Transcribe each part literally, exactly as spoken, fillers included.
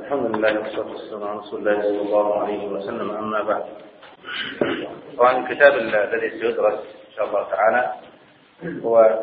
الحمد لله والصلاة والسلام على رسول الله صلى الله عليه وسلم. أما بعد، طبعا الكتاب الذي سيدرس إن شاء الله تعالى هو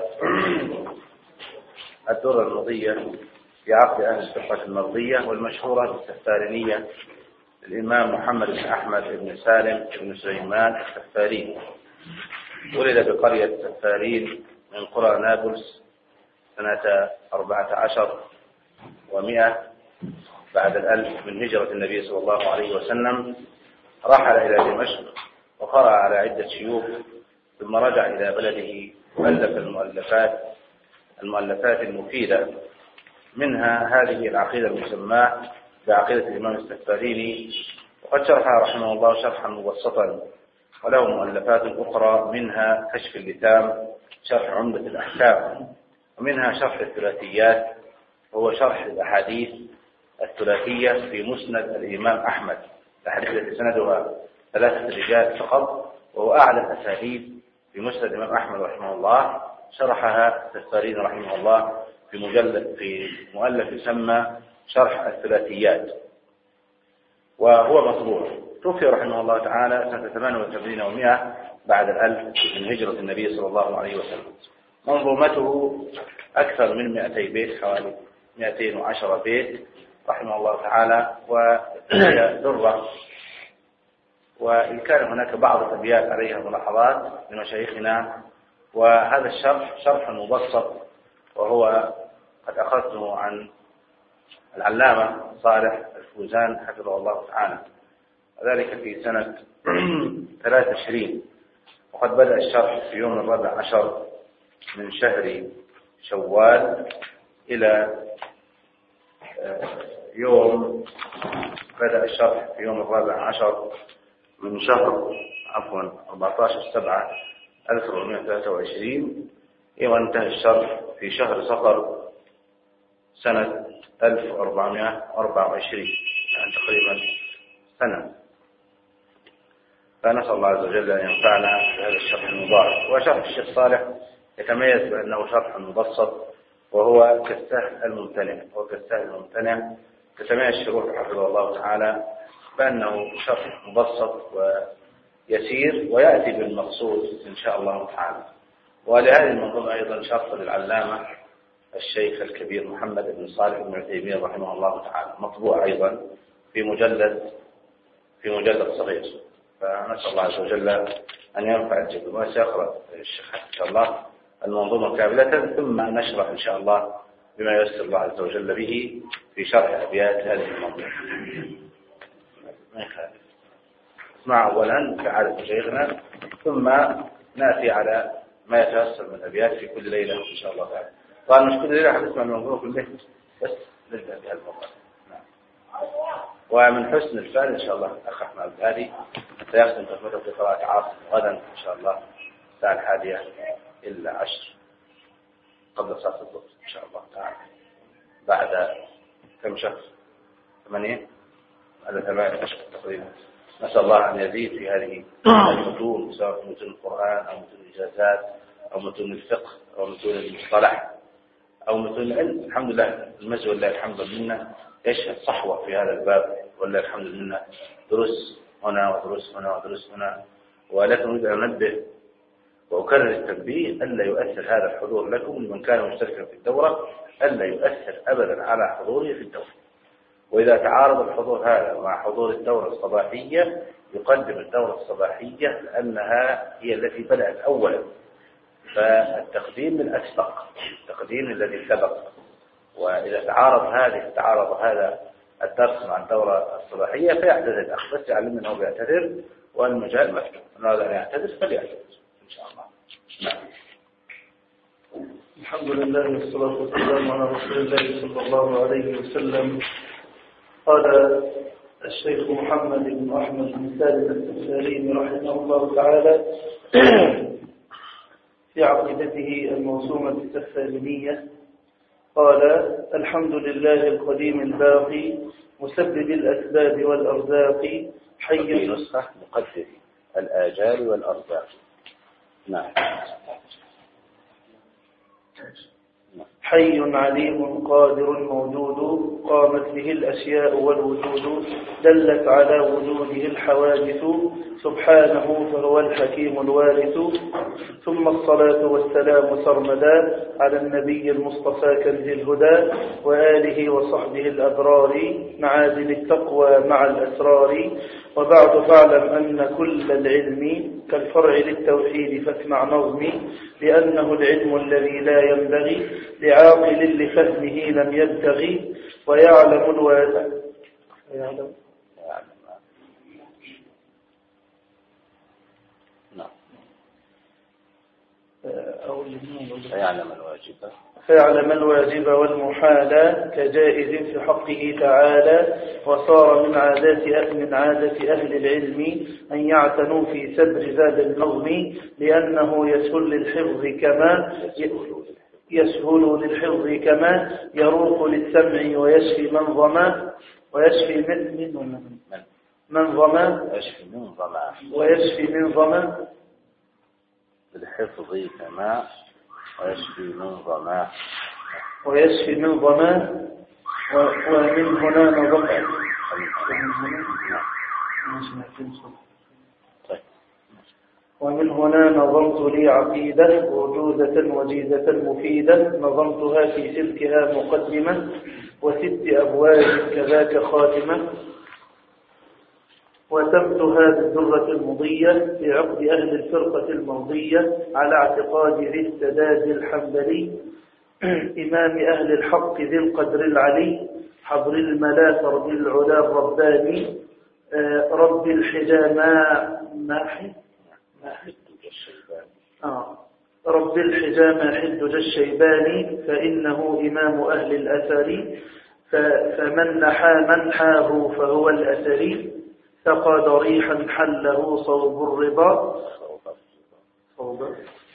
الدرة المضية في عقد أهل الفقه المرضية والمشهورة بالسفارينية للإمام محمد بن أحمد بن سالم بن سليمان السفاريني. ولد بقرية سفارين من قرى نابلس سنة أربعة عشر ومئة بعد الألف من هجرة النبي صلى الله عليه وسلم. رحل إلى دمشق وقرأ على عدة شيوخ، ثم رجع إلى بلده وألف المؤلفات المؤلفات المفيدة، منها هذه العقيدة المسماة بعقيدة الإمام السفاريني، وقد شرحها رحمه الله شرحا مبسطا، وله مؤلفات أخرى منها كشف اللثام، شرح عمدة الأحكام، ومنها شرح الثلاثيات وهو شرح الأحاديث الثلاثية في مسند الإمام أحمد، الأحاديث التي سندها ثلاثة رجال فقط، وهو أعلى أسانيد في مسند الإمام أحمد رحمه الله. شرحها السفاريني رحمه الله في مجلد في مؤلف يسمى شرح الثلاثيات، وهو مطبوع. توفي رحمه الله تعالى سنة ثمانية وثمانين ومئة بعد الألف من هجرة النبي صلى الله عليه وسلم. منظومته أكثر من مئتي بيت، حوالي مئتين وعشرة بيت رحمه الله تعالى، وهي درة. وإن كان هناك بعض الأبيات عليها ملاحظات لمشايخنا، وهذا الشرح شرح مبسط، وهو قد أخذته عن العلامة صالح الفوزان حفظه الله تعالى، وذلك في سنة ثلاثة وعشرين. وقد بدأ الشرح في يوم الرابع عشر من شهر شوال إلى يوم بدأ الشرح في يوم الرابع عشر من شهر عفوا أربعة عشر سبعة ألف وأربعمائة وثلاثة وعشرين، يوم انتهى الشرح في شهر صفر سنة ألف وأربعمائة وأربعة وعشرين، يعني تقريبا سنة. فنسأل الله عز وجل أن ينفعنا بهذا الشرح المبارك. وشرح الشيخ صالح يتميز بأنه شرح مبسط، وهو كالسهل الممتنع، وهو كالسهل الممتنع تتميز الشروح حفظه الله تعالى بأنه شرح مبسط ويسير ويأتي بالمقصود إن شاء الله تعالى. ولهذه المنظومة أيضا شرح للعلامة الشيخ الكبير محمد بن صالح بن عثيمين رحمه الله تعالى، مطبوع أيضا في مجلد في مجلد صغير. فنسأل الله عز وجل أن ينفع الجميع، وسيقرأ الشيخ إن شاء الله المنظومة كاملة، ثم نشرح إن شاء الله بما ييسر الله عز وجل به في شرح أبيات هذه المنظومة. اسمع أولا كعادة شيخنا، ثم نأتي على ما يتيسر من أبيات في كل ليلة إن شاء الله تعالى. طبعا مش كل ليلة حنسمع المنظومة كلها، بس نبدأ بها الموضوع. ومن حسن الفعل إن شاء الله الأخ أحمد الهادي سيختم تفضل في قراءة عاصم غدا إن شاء الله الساعة الحادية إلا عشر قبل صلاة الظهر إن شاء الله تعالى، بعد كم شهر؟ ثمانين على ثمانية أشهر تقريبا. نسأل الله أن يزيد في هذه المتون، سواء متون القرآن أو متون الإجازات أو متون الفقه أو متون المصطلح أو متون العلم. الحمد لله المجد والله الحمد لله يشهد صحوة في هذا الباب، والله الحمد لله دروس هنا ودروس هنا ودروس هنا. ولكن أريد أن أنبه وأكرر التنبيه ألا يؤثر هذا الحضور لكم لمن كان مشتركا في الدورة، ألا يؤثر أبدا على حضوره في الدورة. وإذا تعارض الحضور هذا مع حضور الدورة الصباحية يقدم الدورة الصباحية لأنها هي التي بدأت أولا، فالتقديم الأسبق، التقديم الذي سبق. وإذا تعارض هذه تعارض هذا الدرس مع الدورة الصباحية فيعتذر الأخ، بس يعلمنا أنه بيعتذر والمجال مفتوح، من أراد أن يعتذر فليعتذر إن شاء الله. نعم. الحمد لله والصلاة والسلام على رسول الله صلى الله عليه وسلم. قال الشيخ محمد بن أحمد بن سالم السفاريني رحمه الله تعالى في عقيدته الموسومة السفارينية، قال: الحمد لله القديم الباقي مسبب الأسباب والأرزاق حي نسخة مقدر الآجال والأرزاق. نعم. نعم. حي عليم قادر موجود قامت به الأشياء والوجود دلت على وجوده الحوادث سبحانه فهو الحكيم الوارث. ثم الصلاة والسلام سرمدا على النبي المصطفى كنز الهدى وآله وصحبه الأبرار معادن التقوى مع الأسرار. وبعد فاعلم أن كل العلم كالفرع للتوحيد فاسمع نظمي لأنه العلم الذي لا ينبغي لعاقل لفهمه لم يبتغي ويعلم الواسع يعلم فيعلم الواجب فيعلم الواجب والمحال كجائز في حقه تعالى. وصار من عادات من عادة أهل العلم أن يعتنوا في سبر زاد النظم لأنه يسهل للحفظ كما يسهل للحفظ كما يروق للسمع ويشفي من ظما ويشفي من من ظما ويشفي من ظما للحفظ كما ويشفي من ظما ويشفي من ظما ومن هنا نظم ومن هنا نظمت لي عقيدة وجودة وجيزة مفيدة نظمتها في سلكها مقدمة وست أبواب كذاك خاتمة وتمتها بالدرة المضية في عقد أهل الفرقة الماضية على اعتقاد ذي السداد الحنبلي إمام أهل الحق ذي القدر العلي حضر الملا فرد العلا الرباني رب الحجاماء ماحي آه. رب الحجاماء حدج الشيباني فإنه إمام أهل الأثر فمن نحى منحاه فهو الأثري سقى ضريحا حله صوب الرضا صوب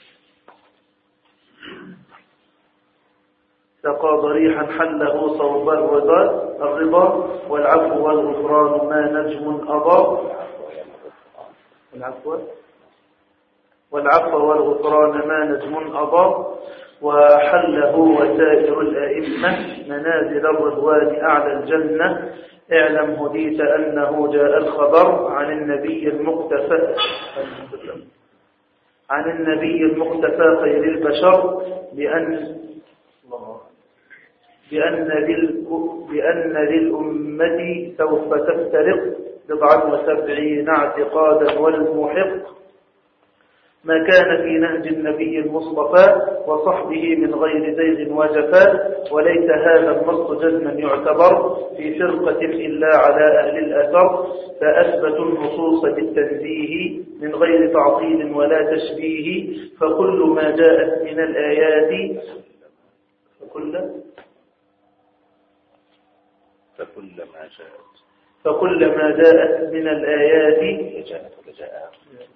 سقى ضريحا حله صوب الرضا الرضا والعفو والغفران ما نجم أضاء العفو والعفو والغفران ما نجم أضاء وحله وسائر الأئمة منازل الرضوان أعلى الجنة اعلم هديت أنه جاء الخبر عن النبي المقتفى عن النبي المقتفى خير البشر بأن بأن بأن للأمة سوف تفترق بضعا وسبعين اعتقادا والمحق ما كان في نهج النبي المصطفى وصحبه من غير زيغ وجفاء وليس هذا النص جزما يعتبر في فرقة إلا على أهل الأثر فأثبتوا النصوص بالتنزيه من غير تعطيل ولا تشبيه فكل ما جاءت من الآيات فكل فكل ما جاءت فكل ما جاءت من الآيات جاءت ولا جاءت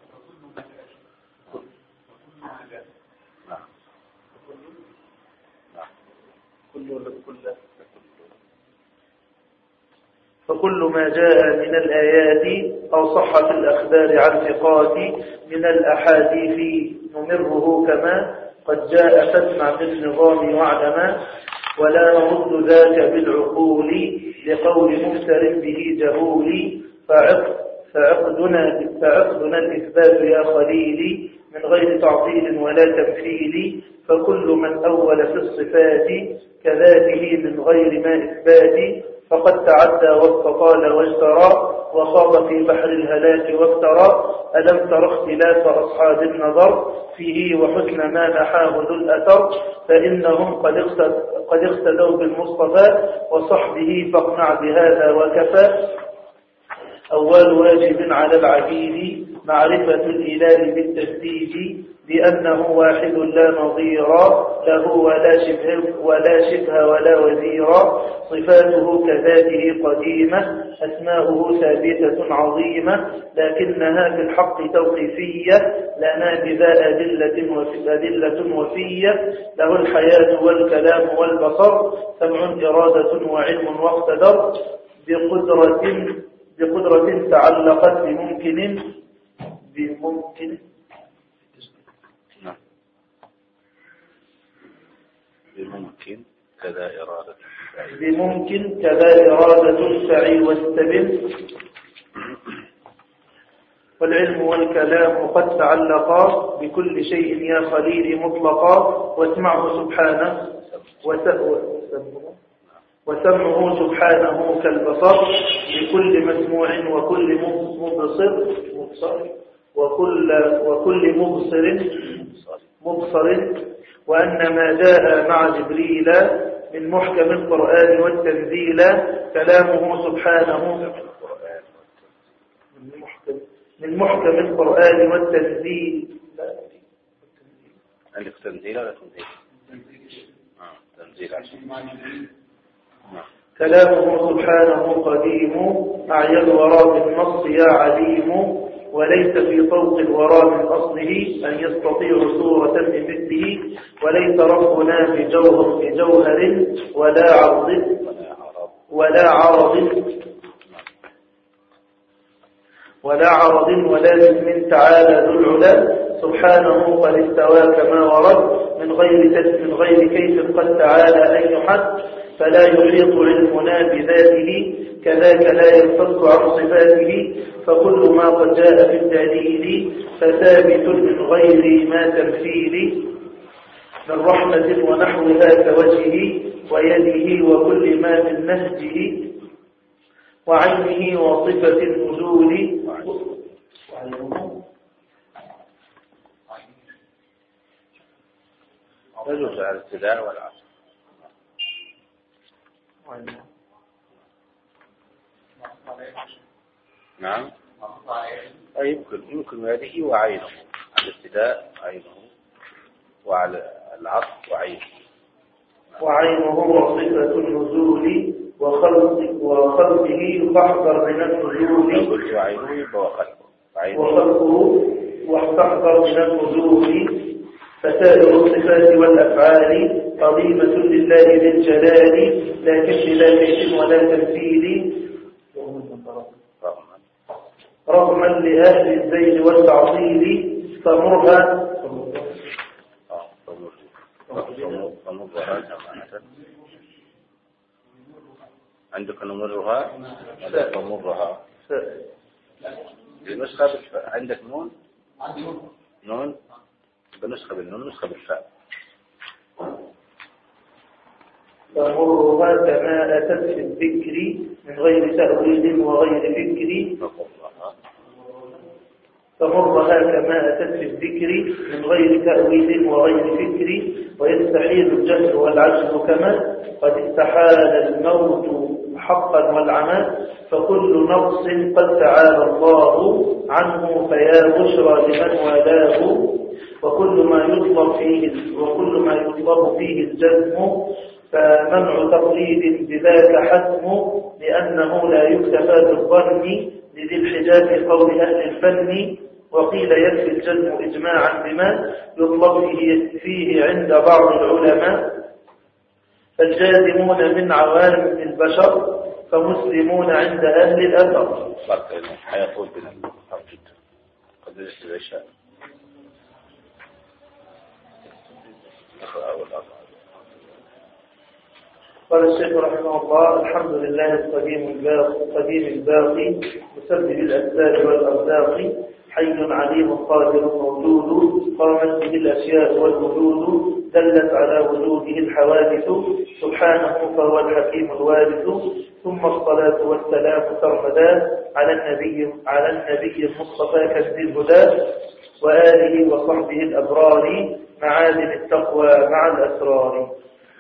فكل ما جاء من الآيات أو صحت الأخبار عن ثقات من الأحاديث نمره كما قد جاء فاسمع بالنظام واعلما ولا نرد ذاك بالعقول لقول مفتر به جهول فعقدنا, فعقدنا الإثبات يا خليلي من غير تعطيل ولا تمثيل فكل من أول في الصفات كذاته من غير ما إثبات فقد تعدى واستطال واجترى وخاض في بحر الهلاك وافترى ألم تر اختلاف أصحاب النظر فيه وحسن ما نحاه ذو الأثر فإنهم قد اقتدوا بالمصطفى وصحبه فاقنع بهذا وكفى أول واجب على العبيد معرفة الإله بالتسديد بأنه واحد لا نظير له ولا شبه ولا شبه ولا وزيرا صفاته كذاته قديمة أسماؤه ثابتة عظيمة لكنها في الحق توقيفية لنا بذا أدلة وفي أدلة وفية له الحياة والكلام والبصر سمع إرادة وعلم واقتدر بقدرة بقدرة تعلقت بممكن بممكن بممكن كذا إرادة بممكن كذا إرادة السعي واستبن. والعلم والكلام قد تعلقا بكل شيء يا خليلي مطلقا، واسمعه سبحانه وسمعه سبحانه كالبصر بكل مسموع وكل مبصر وكل وكل مبصر مبصر وأن ما جاء مع جبريل من محكم القرآن والتنزيل كلامه سبحانه من محكم القرآن والتنزيل. عندك تنزيل ولا تنزيل؟ آه تنزيل عشان كلامه سبحانه قديم أعيا الورى بالنص يا عليم، وليس في طوق الورى من أصله أن يستطيع صورة بمثله، وليس ربنا بجوهر بجوهر ولا عرض ولا عرض ولا عرض ولا جسم تعالى ذو العلا، سبحانه قد استوى كما ورد من غير من غير كيف قد تعالى أن يحد، فلا يحيط علمنا بذاته كذاك لا ينفك عن صفاته، فكل ما قد جاء في الدليل فثابت من غير ما تمثيل، من رحمة ونحوها كوجهه ويده وكل ما من نهجه وعينه وصفة النزول يجوز على الابتداء والعصر. نعم أي يمكن يمكن هذه وعينه على الابتداء عينه وعلى العصر وعينه وعينه وصفة النزول وخلق وخلقه فاحذر من النزول قلت وعينه وخلقه وخلقه واحذر من النزول، فسائر الصفات والأفعال قضيمة لله للجلال لكن لا كيف ولا تمثيل، رغما لأهل الزيد والتعطيل فمرها فمرها عندك نمرها ولا فمرها بنسخة بالفاء. عندك نون نون بنسخة بالنون نسخة بالفاء. فمرها كما أتت في الذكر من غير تأويل وغير فكر فمرها كما أتت في الذكر من غير تأويل وغير فكر، ويستحيل الجهل والعجز كما قد استحال الموت حقا والعمى، فكل نقص قد تعالى الله عنه فيا بشرى لمن والاه، وكل ما يطلب فيه وكل ما يطلب فيه الجزم فمنع تقليد بذاك حتم، لأنه لا يكتفى بالظن لذي الحجاب قول أهل الفن، وقيل يكفي الجزم إجماعا بما يطلب فيه عند بعض العلماء، فالجازمون من عوام البشر فمسلمون عند أهل الأثر. حيطول بنا الحرب جدا قد نجد العشاء قال الشيخ رحمه الله: الحمد لله القديم الباقي القديم الباقي مسبب الأسباب والأرزاق، حي عليم قادر موجود قامت به الأشياء والوجود، دلت على وجوده الحوادث سبحانه فهو الحكيم الوارث، ثم الصلاة والسلام سرمدا على النبي على النبي المصطفى كنز الهدى وآله وصحبه الأبرار معادن التقوى مع الأسرار.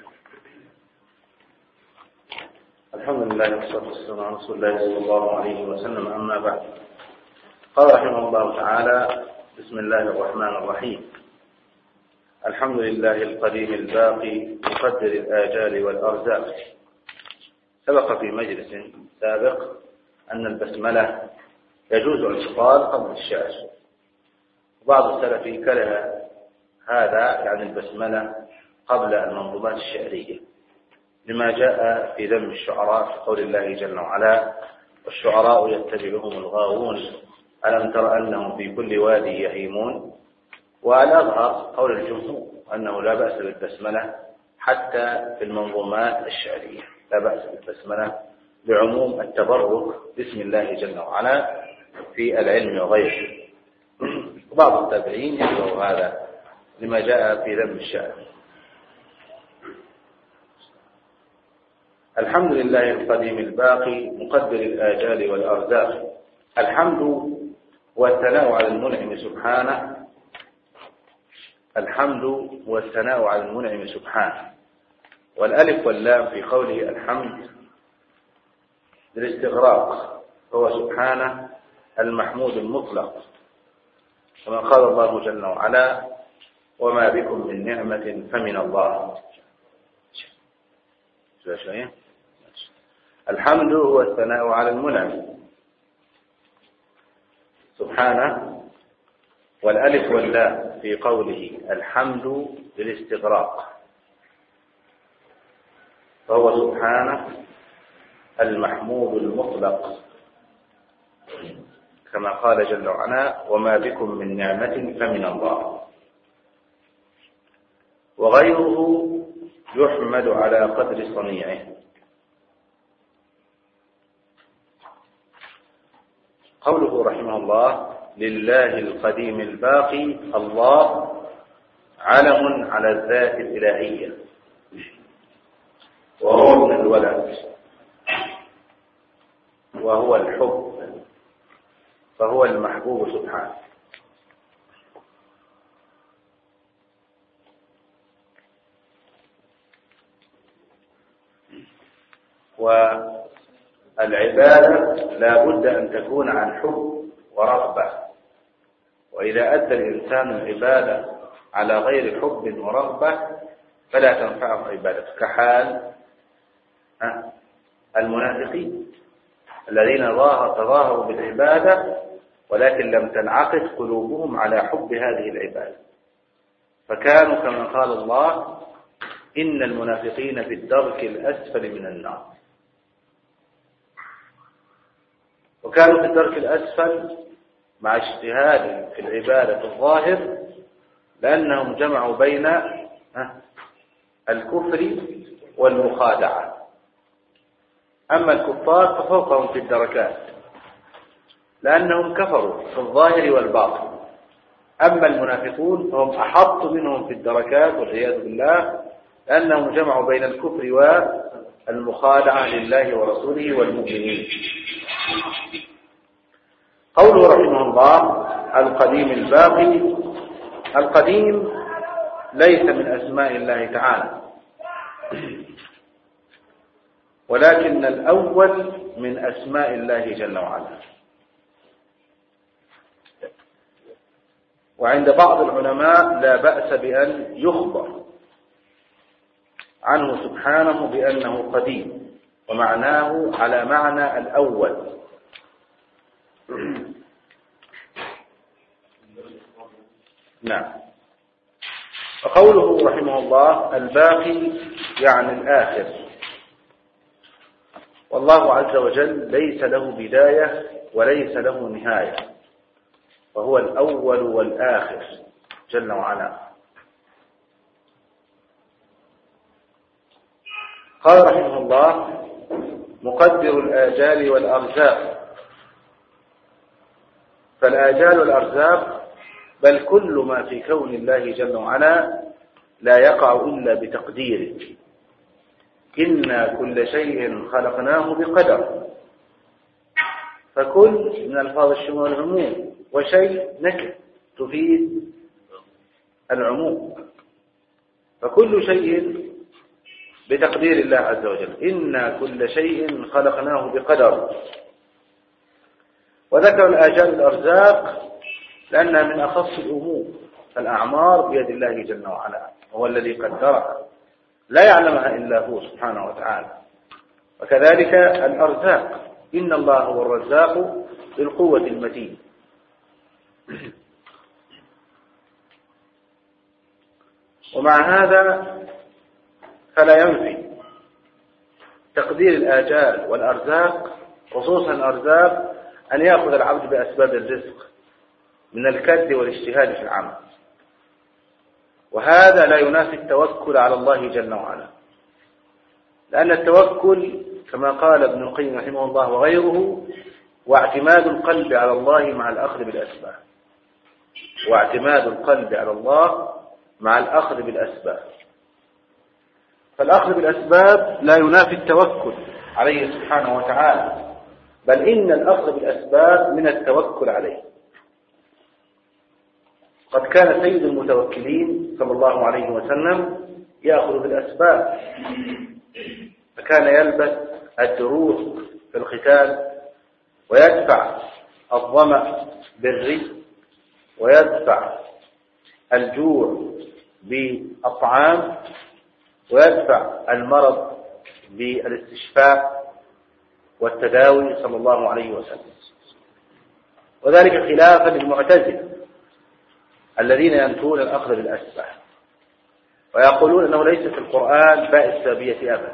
الحمد لله والصلاة والسلام على رسول الله صلى الله عليه وسلم. أما بعد، قال رحمه الله تعالى: بسم الله الرحمن الرحيم. الحمد لله القديم الباقي مقدر الآجال والأرزاق. سبق في مجلس سابق أن البسملة يجوز الانتقال قبل الشعر، وبعض السلف كره هذا يعني البسملة قبل المنظومات الشعرية، لما جاء في ذم الشعراء في قول الله جل وعلا: والشعراء يتبعهم الغاوون ألم تر أنهم في كل وادي يهيمون. والأظهر قول الجمهور أنه لا بأس بالبسملة حتى في المنظومات الشعرية لا بأس بالبسملة بعموم التبرك باسم الله جل وعلا في العلم وغيره. بعض التابعين يكره هذا لما جاء في ذم الشعر. الحمد لله القديم الباقي مقدر الآجال والأرزاق. الحمد هو الثناء على المنعم سبحانه. الحمد هو الثناء على المنعم سبحانه، والألف واللام في قوله الحمد للاستغراق، هو سبحانه المحمود المطلق، كما قال الله جل وعلا وما بكم من نعمة فمن الله. الحمد هو الثناء على المنعم سبحانه، والألف واللام في قوله الحمد للاستغراق، فهو سبحانه المحمود المطلق، كما قال جل وعلا وما بكم من نعمة فمن الله. وغيره يحمد على قدر صنيعه. قوله رحمه الله لله القديم الباقي، الله علم على الذات الإلهية، وهو ابن الولد، وهو الحب، فهو المحبوب سبحانه. والعبادة لا بد أن تكون عن حب ورغبة، وإذا أدى الإنسان العبادة على غير حب ورغبة فلا تنفعه عبادته، كحال المنافقين الذين تظاهروا بالعبادة ولكن لم تنعقد قلوبهم على حب هذه العبادة، فكانوا كما قال الله إن المنافقين في الدرك الأسفل من النار. وكانوا في الدرك الأسفل مع اجتهاد في العبادة الظاهر، لأنهم جمعوا بين الكفر والمخادعة. أما الكفار ففوقهم في الدركات لأنهم كفروا في الظاهر والباطن، أما المنافقون فهم أحط منهم في الدركات والعياذ بالله، لأنهم جمعوا بين الكفر والمخادعة لله ورسوله والمؤمنين. قوله رحمه الله القديم الباقي، القديم ليس من أسماء الله تعالى، ولكن الأول من أسماء الله جل وعلا. وعند بعض العلماء لا بأس بأن يخبر عنه سبحانه بأنه قديم، ومعناه على معنى الأول. نعم. وقوله رحمه الله الباقي يعني الآخر، والله عز وجل ليس له بداية وليس له نهاية، وهو الأول والآخر جل وعلا. قال رحمه الله مقدر الآجال والأرزاق. فالآجال والأرزاق بل كل ما في كون الله جل وعلا لا يقع إلا بتقديره. إنا كل شيء خلقناه بقدر، فكل من ألفاظ الشمول والعموم، وشيء نكر تفيد العموم، فكل شيء بتقدير الله عز وجل. إنا كل شيء خلقناه بقدر. وذكر الآجال والأرزاق لأنها من أخص الأمور، فالأعمار بيد الله جل وعلا، هو الذي قدرها لا يعلمها إلا هو سبحانه وتعالى. وكذلك الأرزاق، إن الله هو الرزاق ذو القوة المتين. ومع هذا فلا ينفي تقدير الآجال والأرزاق، خصوصا الأرزاق، أن يأخذ العبد بأسباب الرزق من الكد والاجتهاد في العمل. وهذا لا ينافي التوكل على الله جل وعلا، لأن التوكل كما قال ابن القيم رحمه الله وغيره واعتماد القلب على الله مع الأخذ بالأسباب، واعتماد القلب على الله مع الأخذ بالأسباب. فالأخذ بالأسباب لا ينافي التوكل عليه سبحانه وتعالى، بل إن الأخذ بالأسباب من التوكل عليه. قد كان سيد المتوكلين صلى الله عليه وسلم يأخذ بالأسباب، فكان يلبس الدروع في القتال، ويدفع الظمأ بالرزق، ويدفع الجوع بالطعام، ويدفع المرض بالاستشفاء والتداوي صلى الله عليه وسلم. وذلك خلافا للمعتزلة الذين ينفون الأخذ بالأسباب ويقولون أنه ليس في القرآن باء السببية أبدا،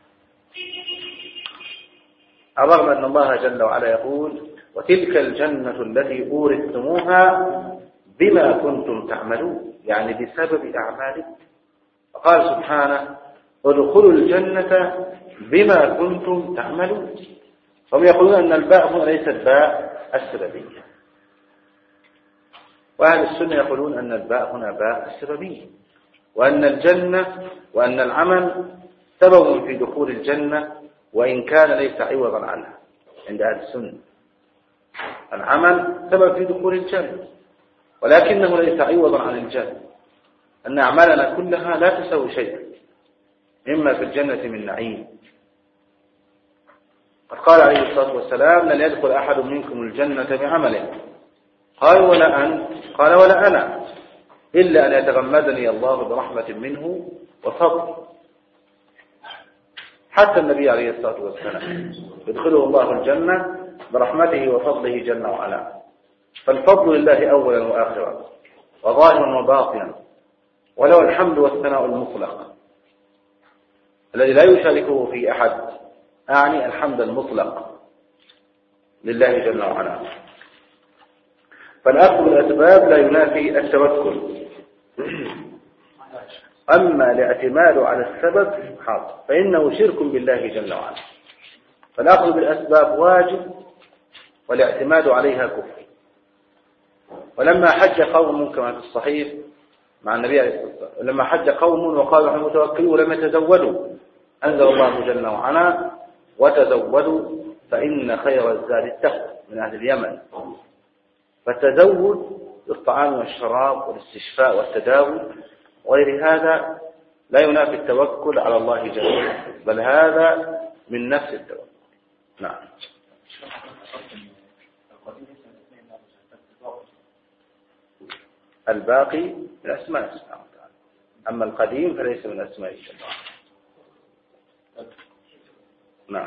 رغم أن الله جل وعلا يقول وتلك الجنة التي أورثتموها بما كنتم تعملون، يعني بسبب أعمالكم. فقال سبحانه ادخلوا الجنة بما كنتم تعملون. هم يقولون أن الباء هنا ليست باء السببية، وأهل السنة يقولون أن الباء هنا باء السببية، وأن الجنة وأن العمل سبب في دخول الجنة وإن كان ليس عوضا عنها. عند أهل السنة العمل سبب في دخول الجنة ولكنه ليس عوضا عن الجنة، أن أعمالنا كلها لا تسوي شيئا، إما في الجنة من نعيم. قد قال عليه الصلاة والسلام لن يدخل أحد منكم الجنة بعمله، قالوا ولا أنت؟ قال ولا أنا، إلا أن يتغمدني الله برحمة منه وفضل. حتى النبي عليه الصلاة والسلام يدخله الله الجنة برحمته وفضله جل وعلا. فالفضل لله أولا وآخرا وظاهرا وباطنا، وله الحمد والثناء المطلق الذي لا يشاركه في أحد، أعني الحمد المطلق لله جل وعلا. فالأخذ بالأسباب لا ينافي التوكل. أما الاعتماد على السبب حاضر فإنه شرك بالله جل وعلا. فالأخذ بالأسباب واجب والاعتماد عليها كفر. ولما حج قوم كما في الصحيح مع النبي عليه الصلاة والسلام، لما حج قوم وقالوا نحن متوكلون ولم يتزودوا، أنزل الله جل وعلا وتزودوا فإن خير الزاد التقوى من أهل اليمن. فالتزود بالطعام والشراب والاستشفاء والتداوي وغير هذا لا ينافي التوكل على الله جل وعلا، بل هذا من نفس التوكل. نعم. الباقي من أسماء سبحانه وتعالى، أما القديم فليس من أسماء الله. نعم.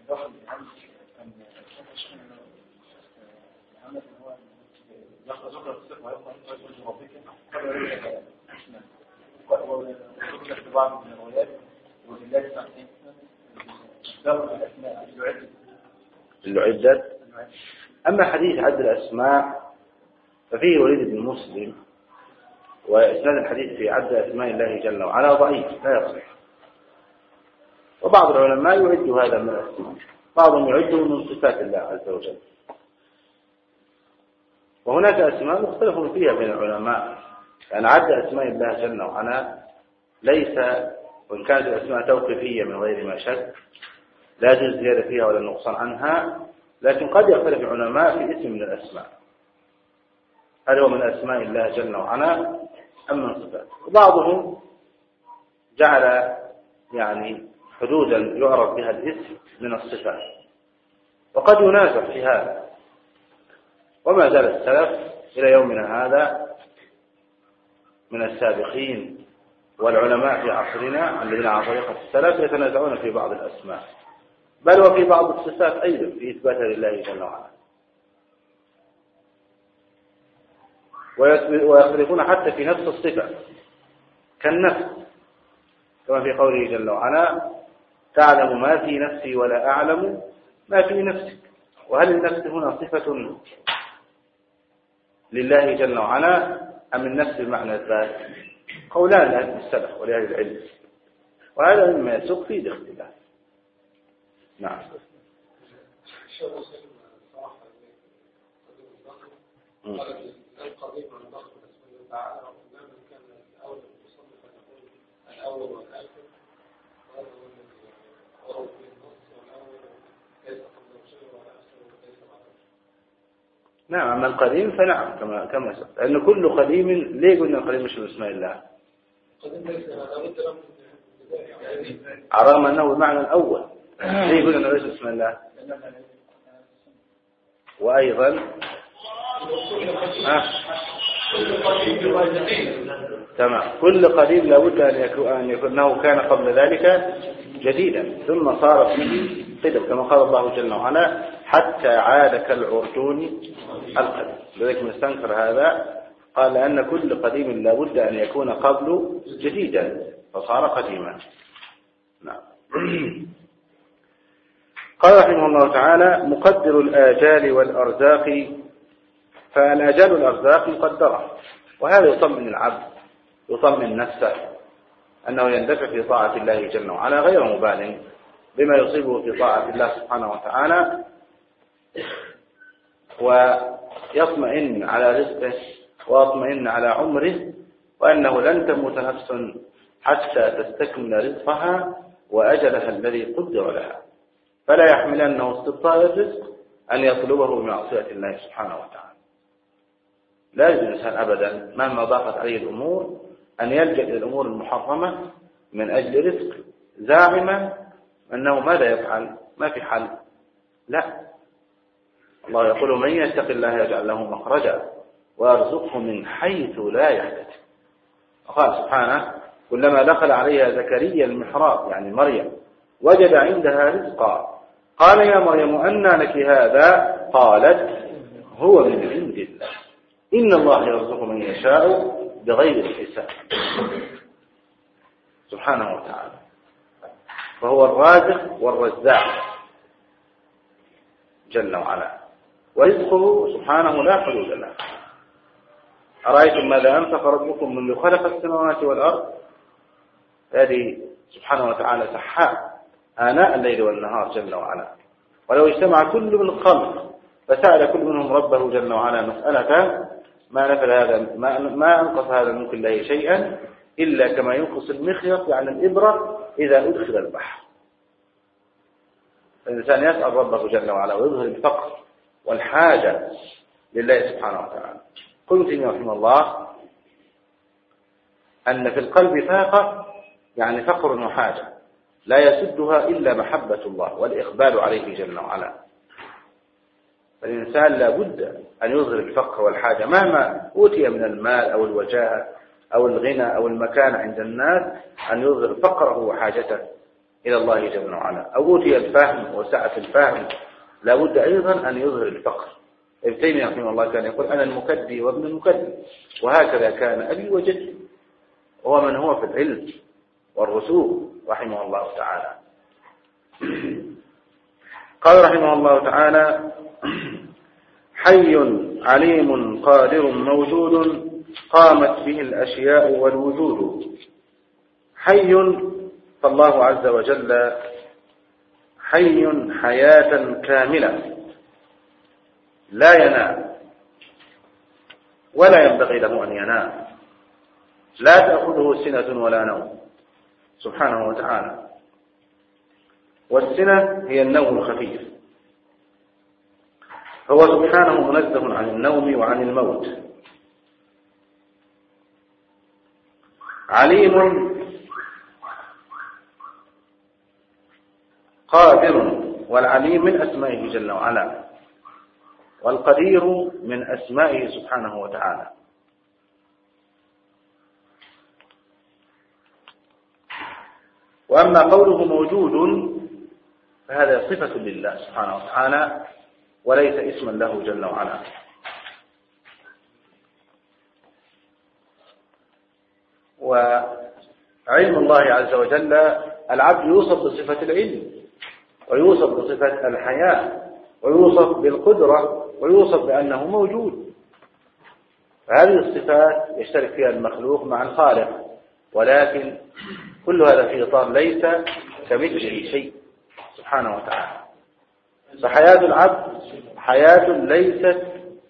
اللي عدت. أما حديث عد الأسماء ففيه وليد بن مسلم، وإسناد الحديث في عد أسماء الله جل وعلا ضعيف لا يصح. وبعض العلماء يعد هذا من الأسماء، بعضهم يعده من صفات الله عز وجل. وهناك أسماء مختلف فيها بين العلماء، يعني عد أسماء الله جل وعلا ليس، وإن كانت الأسماء توقيفية من غير ما شك لا يجوز زيادة فيها ولا نقصان عنها، لكن قد يختلف العلماء في اسم من الأسماء، هل هو من أسماء الله جل وعلا أم من صفاته. وبعضهم جعل يعني حدودا يعرف بها الاسم من الصفات، وقد ينازع في هذا. وما زال السلف إلى يومنا هذا من السابقين والعلماء في عصرنا الذين على طريقة السلف يتنازعون في بعض الأسماء، بل وفي بعض الصفات أيضا في إثباتها لله جل وعلا، ويختلفون حتى في نفس الصفة كالنفس، كما في قوله جل وعلا تعلم ما في نفسي ولا أعلم ما في نفسك. وهل النفس هنا صفة لله جل وعلا أم النفس بمعنى الذات؟ قولان لأهل السلف ولأهل العلم، وهذا مما يسوق فيه الاختلاف. نعم. القضية عن الله سبحانه وتعالى وإمام كان الأول المصنف أن يقول الأول والآخر، وهذا هو الذي ورد به النص، والأول ليس قبل شيء ولا آخر وليس بعد شيء. نعم. أما القديم فنعم كما كما سبق، لأن كل قديم ليه قلنا القديم مش باسم الله؟ القديم ليس لابد له من رغم أنه المعنى الأول ليه قلنا ليس باسم الله؟ وأيضا آه. تمام. كل قديم لابد أن يكون أن يكونه كان قبل ذلك جديدا ثم صار فيه قدم، كما قال الله جل وعلا حتى عاد كالعرجون القديم. لذلك نستنكر هذا، قال أن كل قديم لابد أن يكون قبل جديدا فصار قديما. نعم. قال رحمه الله تعالى مقدر الآجال والأرزاق، فالآجال والأرزاق مقدرة، وهذا يطمئن العبد يطمئن نفسه أنه يندفع في طاعة الله جل وعلا غير مبال بما يصيبه في طاعة الله سبحانه وتعالى، ويطمئن على رزقه ويطمئن على عمره، وأنه لن تموت نفس حتى تستكمل رزقها وأجلها الذي قدر لها، فلا يحملنه استبطاء الرزق أن يطلبه بمعصية الله سبحانه وتعالى. لا يجوز الإنسان أبدا مهما ضاقت عليه الأمور أن يلجأ إلى الأمور المحرمة من أجل رزق، زاعما أنه ماذا يفعل؟ ما في حل. لا، الله يقول من يتق الله يجعل له مخرجا ويرزقه من حيث لا يحتسب. وقال سبحانه كلما دخل عليها زكريا المحراب يعني مريم وجد عندها رزقا قال يا مريم أنى لك هذا؟ قالت هو من عند الله إن الله يرزق من يشاء بغير حساب. سبحانه وتعالى، فهو الرازق والرزاق جل وعلا، ورزقه سبحانه لا حدود له. أرأيتم ماذا أنفق ربكم منذ خلق السماوات والأرض؟ هذه سبحانه وتعالى سحاء آناء الليل والنهار جل وعلا، ولو اجتمع كل من الخلق فسأل كل منهم ربه جل وعلا مسألة ما نفل هذا ما, ما أنقص هذا الملك الله شيئا إلا كما ينقص المخيط عن الإبرة إذا أدخل البحر. الإنسان يسأل ربه جل وعلا ويظهر الفقر والحاجة لله سبحانه وتعالى. قلت إن رحمه الله أن في القلب فاقة يعني فقر وحاجة لا يسدها إلا محبة الله والإقبال عليه جل وعلا. فالإنسان لا بد أن يظهر الفقر والحاجة مهما أوتي من المال أو الوجاهة أو الغنى أو المكان عند الناس، أن يظهر فقره وحاجته إلى الله جل وعلا. أو أوتي الفهم وسعة الفهم، لا بد أيضا أن يظهر الفقر. ابن تيمية رحمه الله كان يقول أنا المكدي وابن المكدي، وهكذا كان أبي وجدي، هو من هو في العلم والرسوخ رحمه الله تعالى. قال رحمه الله تعالى حي عليم قادر موجود قامت به الأشياء والوجود. حي فالله عز وجل حي حياة كاملة لا ينام ولا ينبغي له أن ينام، لا تأخذه سنة ولا نوم سبحانه وتعالى. والسنة هي النوم الخفيف، هو سبحانه منزه عن النوم وعن الموت. عليم قادر، والعليم من أسمائه جل وعلا، والقدير من أسمائه سبحانه وتعالى. وأما قوله موجود فهذا صفة لله سبحانه وتعالى وليس اسما له جل وعلا. وعلم الله عز وجل العبد يوصف بصفة العلم ويوصف بصفة الحياة ويوصف بالقدرة ويوصف بأنه موجود، فهذه الصفات يشترك فيها المخلوق مع الخالق، ولكن كل هذا في إطار ليس كمثله شيء سبحانه وتعالى. فحياة العبد حياة ليست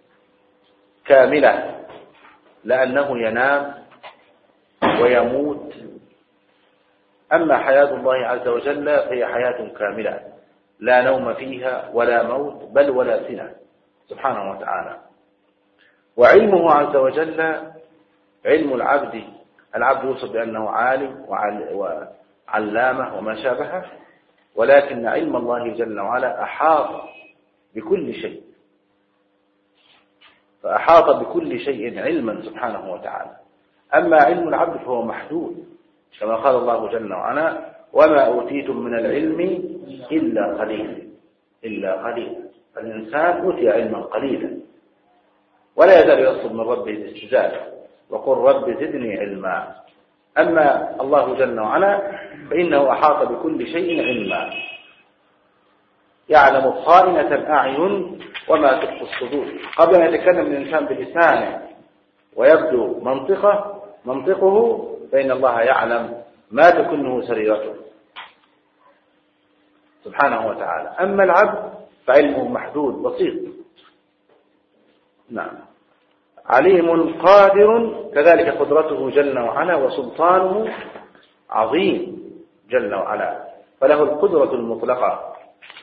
كاملة، لأنه ينام ويموت. أما حياة الله عز وجل فهي حياة كاملة لا نوم فيها ولا موت بل ولا سنة سبحانه وتعالى. وعلمه عز وجل علم العبد، العبد يوصف بأنه عالم وعلامة وما شابهه، ولكن علم الله جل وعلا أحاط بكل شيء، فأحاط بكل شيء علما سبحانه وتعالى. أما علم العبد فهو محدود، كما قال الله جل وعلا: وما أوتيتم من العلم إلا قليلا إلا قليلا. فالإنسان أوتي علما قليلا ولا يزال يطلب من ربه الاستزادة وقل رب زدني علما. أما الله جل وعلا فإنه أحاط بكل شيء علما، يعلم خائنة الأعين وما تخفي الصدور. قبل أن يتكلم الإنسان بلسانه ويبدو منطقه منطقه فإن الله يعلم ما تكنه سريرته سبحانه وتعالى. أما العبد فعلمه محدود بسيط. نعم. عليم قادر، كذلك قدرته جل وعلا، وسلطانه عظيم جل وعلا، فله القدرة المطلقة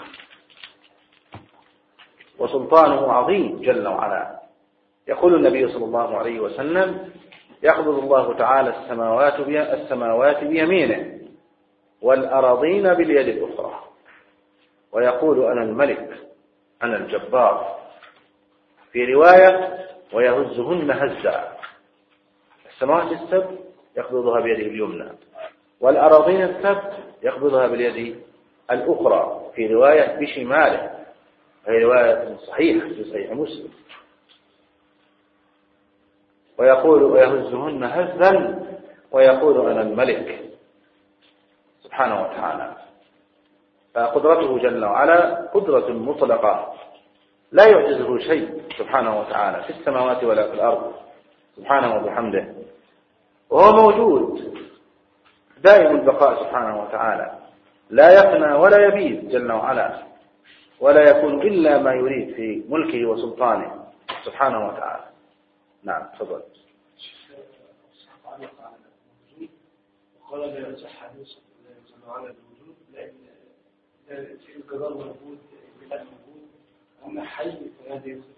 وسلطانه عظيم جل وعلا. يقول النبي صلى الله عليه وسلم: يقبض الله تعالى السماوات السماوات بيمينه والأراضين باليد الأخرى ويقول: أنا الملك أنا الجبار. في رواية: ويهزهن هزا. السماوات السبع يقبضها بيده اليمنى، والأراضين السبع يقبضها باليد الأخرى، في رواية بشماله، وهي رواية صحيحة في صحيح مسلم. ويقول: ويهزهن هزا ويقول: أنا الملك سبحانه وتعالى. فقدرته جل وعلا قدرة مطلقة لا يعجزه شيء سبحانه وتعالى في السماوات ولا في الأرض سبحانه وبحمده، وهو موجود دائم البقاء سبحانه وتعالى، لا يفنى ولا يبيد جل وعلا، ولا يكون إلا ما يريد في ملكه وسلطانه سبحانه وتعالى. نعم تفضل. وقال لا يصح أن يوصف جل وعلا بالوجود، لأن في القدر موجود بلا موجود، أما حي فهذا يوصف.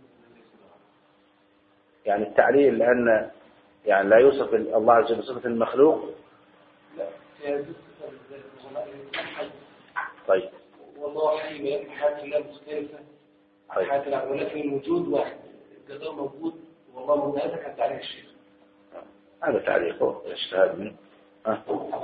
يعني التعليل لأن يعني لا يوصف الله عز وجل بصفة المخلوق. لا، هي صفة الحي. طيب. والله حي ولكن حياة الله مختلفة عن حياة الله، ولكن الوجود واحد، القدر موجود والله موجود. هذا كان تعليق الشيخ. هذا تعليقه اجتهاد منه. ها.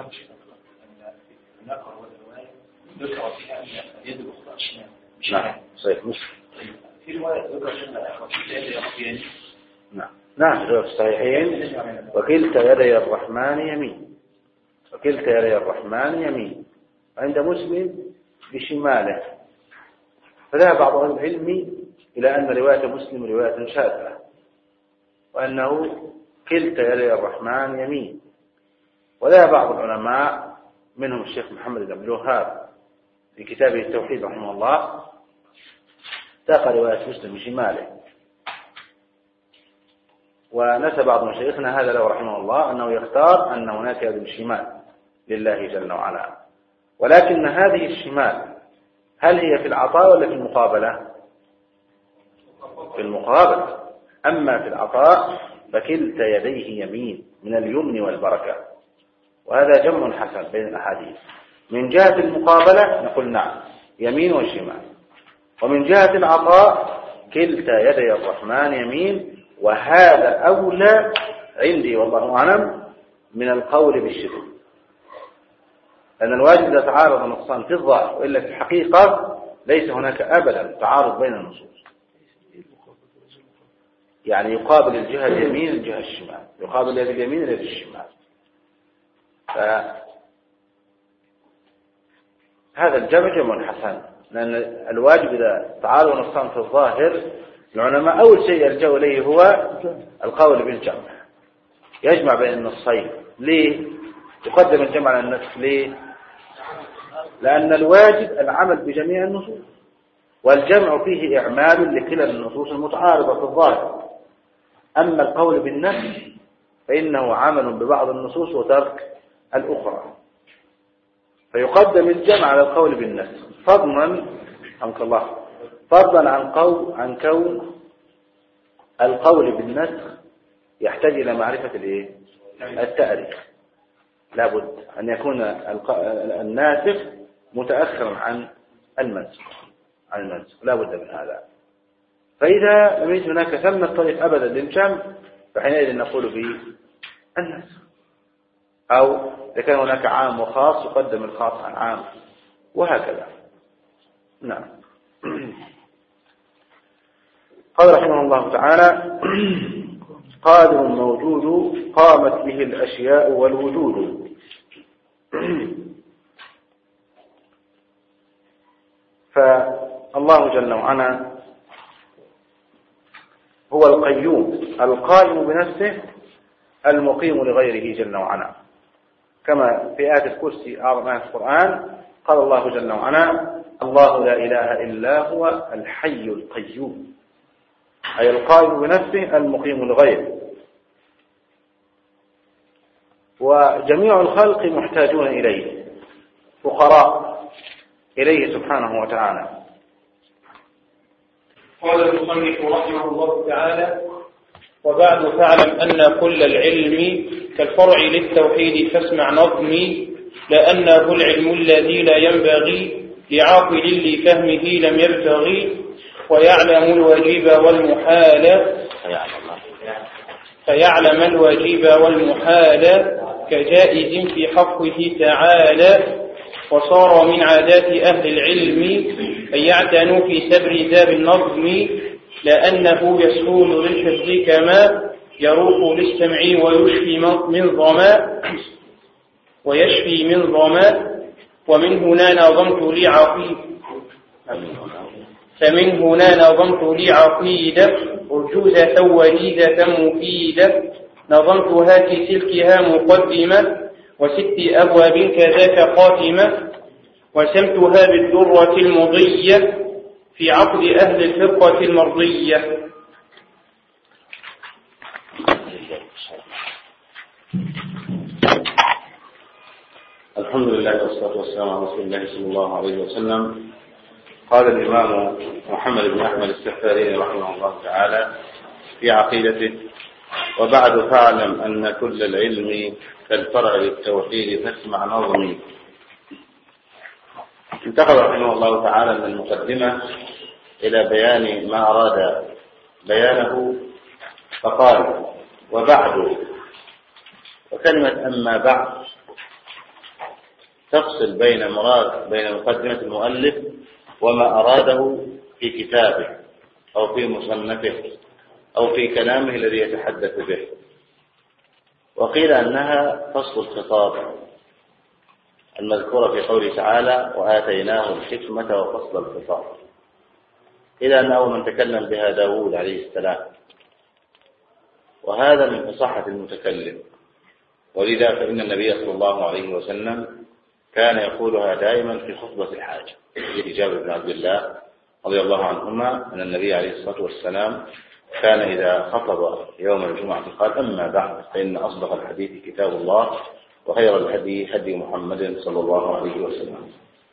نقرأ والرواية ذكر فيها أن اليد الأخرى شمال. نعم صحيح مسلم. في رواية ذكر أن اليد الأخرى. نعم نعم في الصحيحين: وكلتا يدي الرحمن يمين وكلتا يدي الرحمن يمين. عند مسلم بشماله. فذهب بعض أهل العلم إلى أن رواية مسلم رواية شاذة، وأنه كلتا يدي الرحمن يمين. وذهب بعض العلماء منهم الشيخ محمد بن عبد الوهاب في كتابه التوحيد رحمه الله ساق رواية مسلم بشماله. ونسى بعض مشايخنا هذا له رحمه الله أنه يختار أن هناك يد الشمال لله جل وعلا، ولكن هذه الشمال هل هي في العطاء ولا في المقابلة؟ في المقابلة. أما في العطاء فكلتا يديه يمين من اليمن والبركة، وهذا جمع حسن بين الأحاديث. من جهة المقابلة نقول نعم يمين وشمال، ومن جهة العطاء كلتا يدي الرحمن يمين، وهذا أولى عندي والله أعلم من القول بالشبه، لأن الواجب إذا تعارض النصان في الظاهر وإلا في الحقيقة ليس هناك أبدا تعارض بين النصوص. يعني يقابل الجهة اليمين الجهة الشمال، يقابل اليد اليمين اليد الشمال. فهذا الجمع جمع حسن، لأن الواجب إذا تعارض النصان في الظاهر العلماء أول شيء يرجعوا إليه هو القول بالجمع، يجمع بين النصين. ليه يقدم الجمع على النص؟ ليه؟ لأن الواجب العمل بجميع النصوص، والجمع فيه إعمال لكلا النصوص المتعارضة في الظاهر. أما القول بالنص فإنه عمل ببعض النصوص وترك الأخرى، فيقدم الجمع على القول بالنص فضلا حمك الله فضلا عن قول عن كون القول بالنسخ يحتاج إلى معرفة الايه التاريخ. لابد أن يكون الناسخ متأخرا عن المنسخ عن المنسخ لابد من هذا. فإذا لم يجد هناك ثمة طريق أبدا للجمع فحينئذ نقول به النسخ، أو إذا كان هناك عام وخاص يقدم الخاص عن عام وهكذا. نعم. قال رحمه الله تعالى: قادر موجود قامت به الأشياء والوجود. فالله جل وعلا هو القيوم القائم بنفسه المقيم لغيره جل وعلا، كما في آية الكرسي أعظم آية القرآن قال الله جل وعلا: الله لا إله إلا هو الحي القيوم، أي القائم بنفسه المقيم لغيره. وجميع الخلق محتاجون إليه، فقراء إليه سبحانه وتعالى. قال المصنف رحمه الله تعالى: وبعد فاعلم أن كل العلم كالفرع للتوحيد فاسمع نظمي، لأنه العلم الذي لا ينبغي لعاقل لفهمه لم يبتغي، ويعلم الواجب والمحال فيعلم الواجب والمحال كجائز في حقه تعالى. وصار من عادات أهل العلم أن يعتنوا في سبر ذاب النظم، لأنه يسهول للحفظ كما يروق للسمع ويشفي من ظما ويشفي من ظما. ومن هنا نظمت لي عقيدة فمن هنا نظمت لي عقيدة أرجوزة وليدة مفيدة، نظمتها في سلكها مقدمة وست أبواب كذاك قاتمة، وسمتها بالدرة المضية في عقد أهل الفرقة المرضية. الحمد لله والصلاة والسلام على رسول الله صلى الله عليه وسلم. قال الإمام محمد بن أحمد السفاري رحمه الله تعالى في عقيدته: وبعد فاعلم أن كل العلم كالفرع للتوحيد فاسمع نظمي. انتقل رحمه الله تعالى من المقدمة إلى بيان ما أراد بيانه، فقال: وبعد. وكلمة أما بعد تفصل بين مراد بين مقدمة المؤلف وما أراده في كتابه أو في مصنفه أو في كلامه الذي يتحدث به. وقيل أنها فصل الخطاب المذكورة في قوله تعالى: وآتيناه الحكمة وفصل الخطاب، إلى أن أول من تكلم بها داود عليه السلام، وهذا من فصاحة المتكلم. ولذا فإن النبي صلى الله عليه وسلم كان يقولها دائما في خطبة الحاجة. في جابر بن عبد الله رضي الله عنهما أن النبي عليه الصلاة والسلام كان إذا خطب يوم الجمعة قال: أما بعد فإن أصدق الحديث كتاب الله وخير الهدي هدي محمد صلى الله عليه وسلم.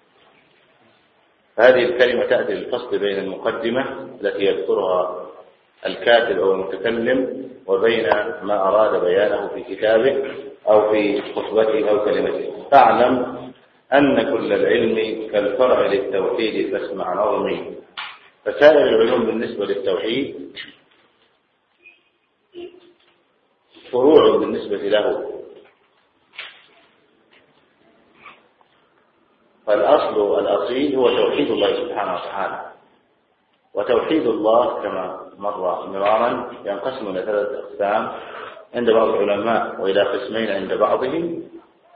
فهذه الكلمة تأتي للفصل بين المقدمة التي يذكرها الكاتب أو المتكلم وبين ما أراد بيانه في كتابه أو في خطبته أو كلمته. فاعلم أن كل العلم كالفرع للتوحيد فاسمع نظمي. فسائر العلوم بالنسبة للتوحيد فروع بالنسبة له، فالأصل الأصيل هو توحيد الله سبحانه وتعالى. وتوحيد الله كما مر مرارا ينقسم إلى ثلاثة أقسام عند بعض العلماء وإلى قسمين عند بعضهم،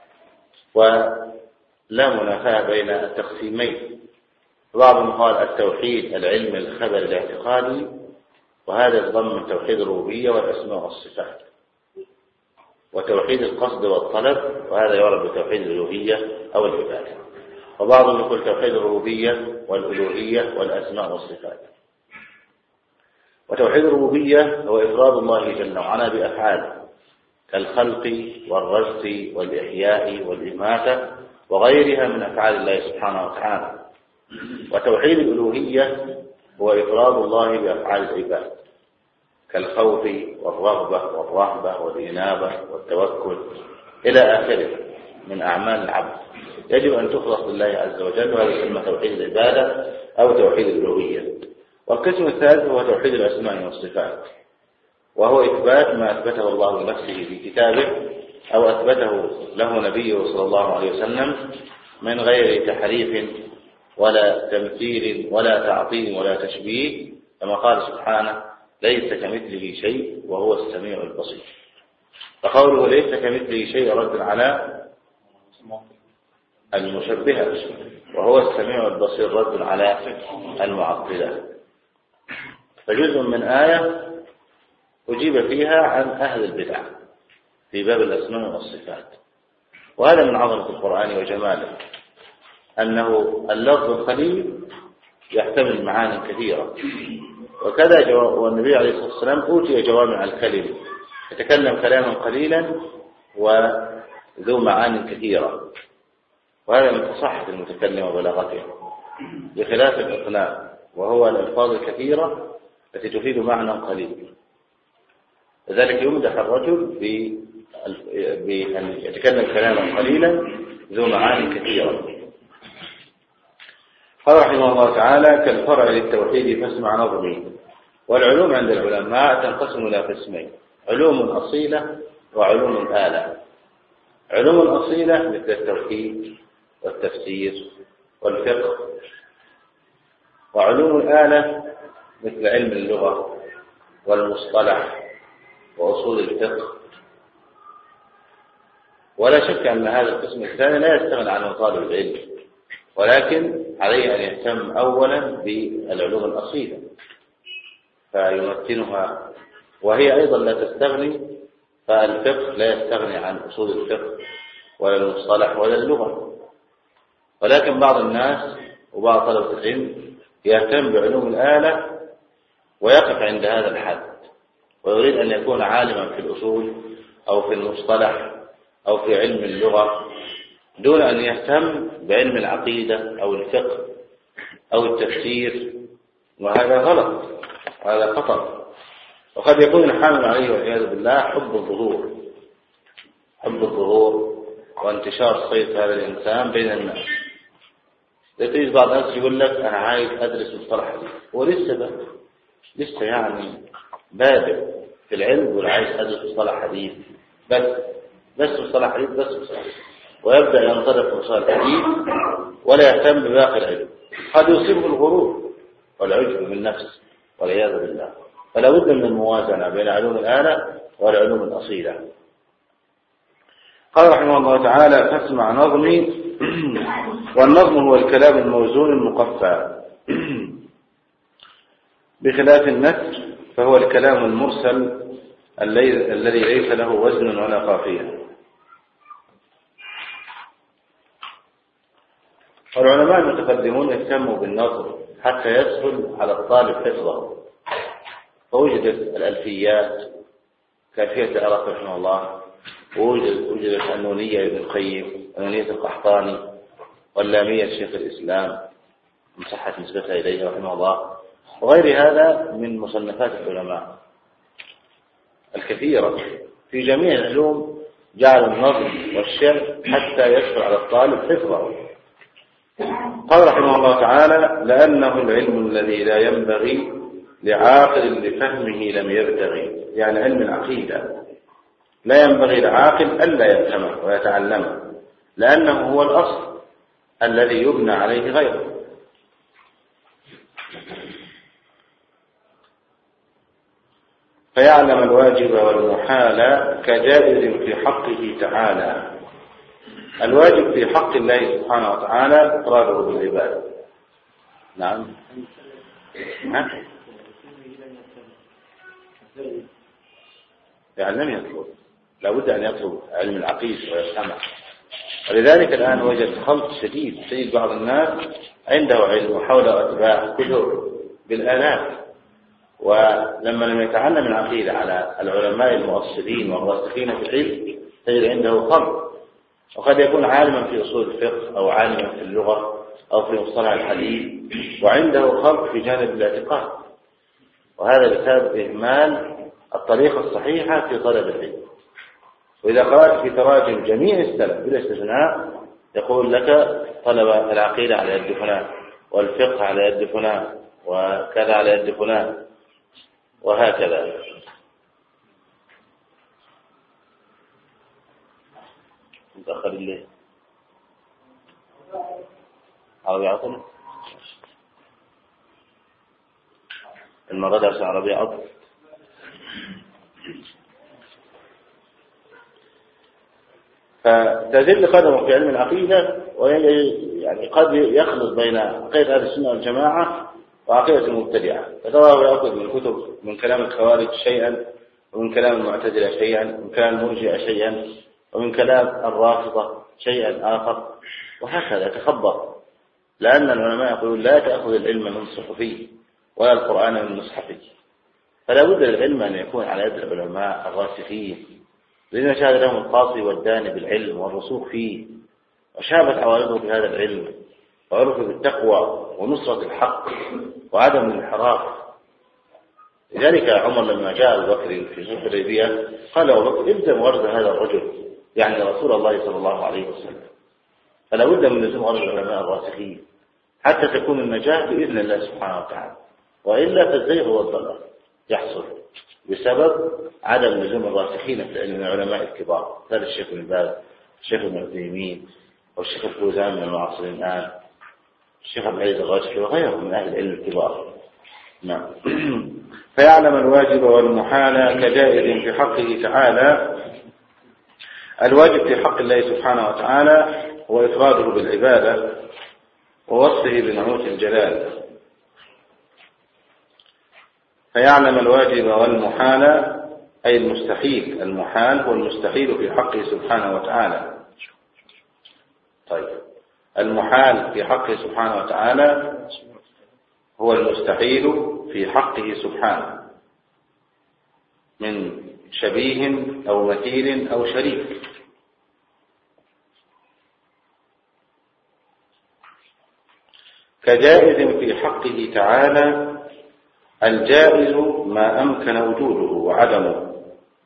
ولا منافاة بين التقسيمين. بعضهم قال التوحيد العلم الخبر الاعتقادي، وهذا يتضمن توحيد الربوبية والأسماء والصفات، وتوحيد القصد والطلب، وهذا يعرف بتوحيد الألوهية أو العبادة. وبعضهم يقول توحيد الربوبية والألوهية والأسماء والصفات. وتوحيد الربوبية هو إفراد الله جل وعلا بأفعاله كالخلق والرزق والإحياء والإماتة وغيرها من أفعال الله سبحانه وتعالى. وتوحيد الألوهية هو إفراد الله بأفعال العباد كالخوف والرغبة والرهبة والإنابة والتوكل إلى آخره من أعمال العبد، يجب أن تخلص لله عز وجل، وهذا يسمى توحيد العبادة أو توحيد الألوهية. والقسم الثالث هو توحيد الأسماء والصفات، وهو إثبات ما أثبته الله لنفسه في كتابه أو أثبته له نبيه صلى الله عليه وسلم من غير تحريف ولا تمثيل ولا تعطيل ولا تشبيه، كما قال سبحانه: ليس كمثله شيء وهو السميع البصير. فقوله ليس كمثله شيء رد على المشبهة، وهو السميع البصير رد على المعطلة. فجزء من آية أجيب فيها عن أهل البدع في باب الأسماء والصفات. وهذا من عظمة القرآن وجماله، أنه اللفظ الخليل يحتمل معاني كثيرة، وكذا والنبي عليه الصلاة والسلام أوتي جوامع الكلم، يتكلم كلاما قليلا وذو معاني كثيرة، وهذا من فصاحة المتكلم وبلاغته، بخلاف الإقناع وهو الألفاظ الكثيرة التي تفيد معنى قليل. لذلك يمدح الرجل بأن يتكلم كلاما قليلا ذو معاني كثيرة. قال رحمه الله تعالى: كالفرع للتوحيد فاسمع نظمي. والعلوم عند العلماء تنقسم إلى قسمين: علوم أصيلة وعلوم آلة. علوم أصيلة مثل التوحيد والتفسير والفقه، وعلوم الآلة مثل علم اللغة والمصطلح وأصول الفقه. ولا شك أن هذا القسم الثاني لا يستغنى عنه طالب العلم، ولكن عليه أن يهتم أولا بالعلوم الأصيلة فيمكنها، وهي أيضا لا تستغني، فالفقه لا يستغني عن أصول الفقه ولا المصطلح ولا اللغة. ولكن بعض الناس وبعض طلبة العلم يهتم بعلوم الآلة ويقف عند هذا الحد، ويريد أن يكون عالما في الأصول أو في المصطلح أو في علم اللغة دون أن يهتم بعلم العقيدة أو الفقه أو التفسير، وهذا غلط، وهذا خطأ. وقد يكون الحامل عليه والعياذ بالله حب الظهور حب الظهور وانتشار صيت هذا الإنسان بين الناس. تجد بعض الناس يقول لك أنا عايز أدرس مصطلح حديث، ولسه بقى لسه يعني بادئ في العلم وعايز أدرس مصطلح حديث بس بس مصطلح حديث بس مصطلح حديث، ويبدأ ينطلق في مصطلح الحديث ولا يهتم بباقي العلم. قد يصيبه الغرور والعجب بالنفس والعياذ بالله. فلا بد من الموازنة بين علوم الآلة والعلوم الأصيلة. قال رحمه الله تعالى: فاسمع نظمي. والنظم هو الكلام الموزون المقفى، بخلاف النثر فهو الكلام المرسل الذي ليس له وزن ولا قافية. والعلماء المتقدمون يهتموا بالنظم حتى يسهل على الطالب حفظه، فوجدت الألفيات كافية العراق رحمه الله، ووجدت النونية ابن القيم، النونية القحطاني، واللامية الشيخ الإسلام مصحة نسبتها إليه رحمه الله، وغير هذا من مصنفات العلماء الكثيرة في جميع العلوم. جعل النظم والشعر حتى يسهل على الطالب حفظه. قال رحمه الله تعالى: لأنه العلم الذي لا ينبغي لعاقل لفهمه لم يبتغي. يعني علم العقيدة لا ينبغي لعاقل ألا يفهمه ويتعلمه، لأنه هو الأصل الذي يبنى عليه غيره. فيعلم الواجب والمحال كجائز في حقه تعالى. الواجب في حق الله سبحانه وتعالى إقراره بالعباد. نعم. ها؟ يعني لم يطلب، لابد أن يطلب علم العقيدة ويفهمه. ولذلك الآن وجد خلط شديد، تجد بعض الناس عنده علم وحول أتباع كثر بالآلاف، ولما لم يتعلم العقيدة على العلماء المؤصلين والراسخين في العلم تجد عنده خلط، وقد يكون عالما في أصول الفقه أو عالما في اللغة أو في مصطلح الحديث وعنده خلط في جانب الاعتقاد، وهذا بسبب إهمال الطريقة الصحيحة في طلب العلم. وإذا قرأت في تراجم جميع السلف بلا استثناء يقول لك طلب العقيدة على يد فلان، والفقه على يد فلان، وكذا على يد فلان، وهكذا. متأخر الليل عربي عطل المرة درس عربي عطل. فتزل قدمه في علم العقيدة، ويعني قد يخلط بين عقيدة أهل السنة والجماعة وعقيدة المبتدعة، فتراه يأخذ من الكتب من كلام الخوارج شيئا، ومن كلام المعتزلة شيئا، ومن كلام المرجئة شيئا، ومن كلام الرافضة شيئا آخر، وهكذا يتخبط. لأن العلماء يقولون لا تأخذ العلم من صحفي ولا القرآن من مصحفي، فلا بد للعلم أن يكون على يد العلماء الراسخين الذين شهد لهم القاصي والداني بالعلم والرسوخ فيه، وشابت عوارضه بهذا العلم، وعرفوا بالتقوى ونصرة الحق وعدم الانحراف. لذلك عمر لما جاء أبو بكر في صلح الحديبية قال أبو بكر الزم غرز هذا الرجل، يعني رسول الله صلى الله عليه وسلم. فلا بد من لزوم غرز العلماء الراسخين حتى تكون النجاة بإذن الله سبحانه وتعالى، وإلا فالزيغ والضلال يحصل بسبب عدم لزوم الراسخين في علم العلماء الكبار، مثل الشيخ ابن باز، الشيخ ابن عثيمين، أو الشيخ الفوزان من المعاصرين الآن، الشيخ عبد العزيز الغاشقي وغيرهم من أهل العلم الكبار. نعم. فيعلم الواجب والمحال كجائز في حقه تعالى. الواجب في حق الله سبحانه وتعالى هو إفراده بالعبادة ووصفه بنعوت الجلال. فيعلم الواجب والمحال أي المستحيل، المحال هو المستحيل في حقه سبحانه وتعالى. طيب المحال في حقه سبحانه وتعالى هو المستحيل في حقه سبحانه من شبيه أو مثيل أو شريك. كجائز في حقه تعالى الجائز ما أمكن وجوده وعدمه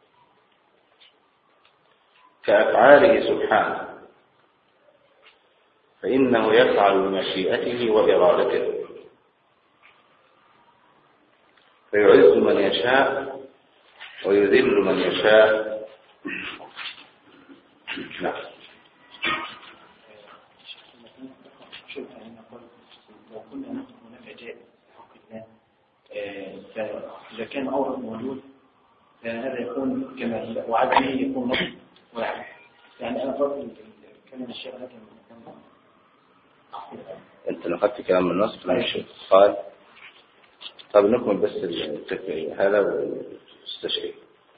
كأفعاله سبحانه، فإنه يفعل بمشيئته وإرادته، فيعز من يشاء ويذل من يشاء. نعم. لو كنا نقول هناك جائز في حق الله، فإذا كان أورد موجود فهذا يكون كما وعدمه يكون نص واحد. يعني أنا فرض كلمة الشيء لكن أنت نقلت كلام من النص كلام الشيخ قال. طب نكمل بس التكفير هذا واستشعر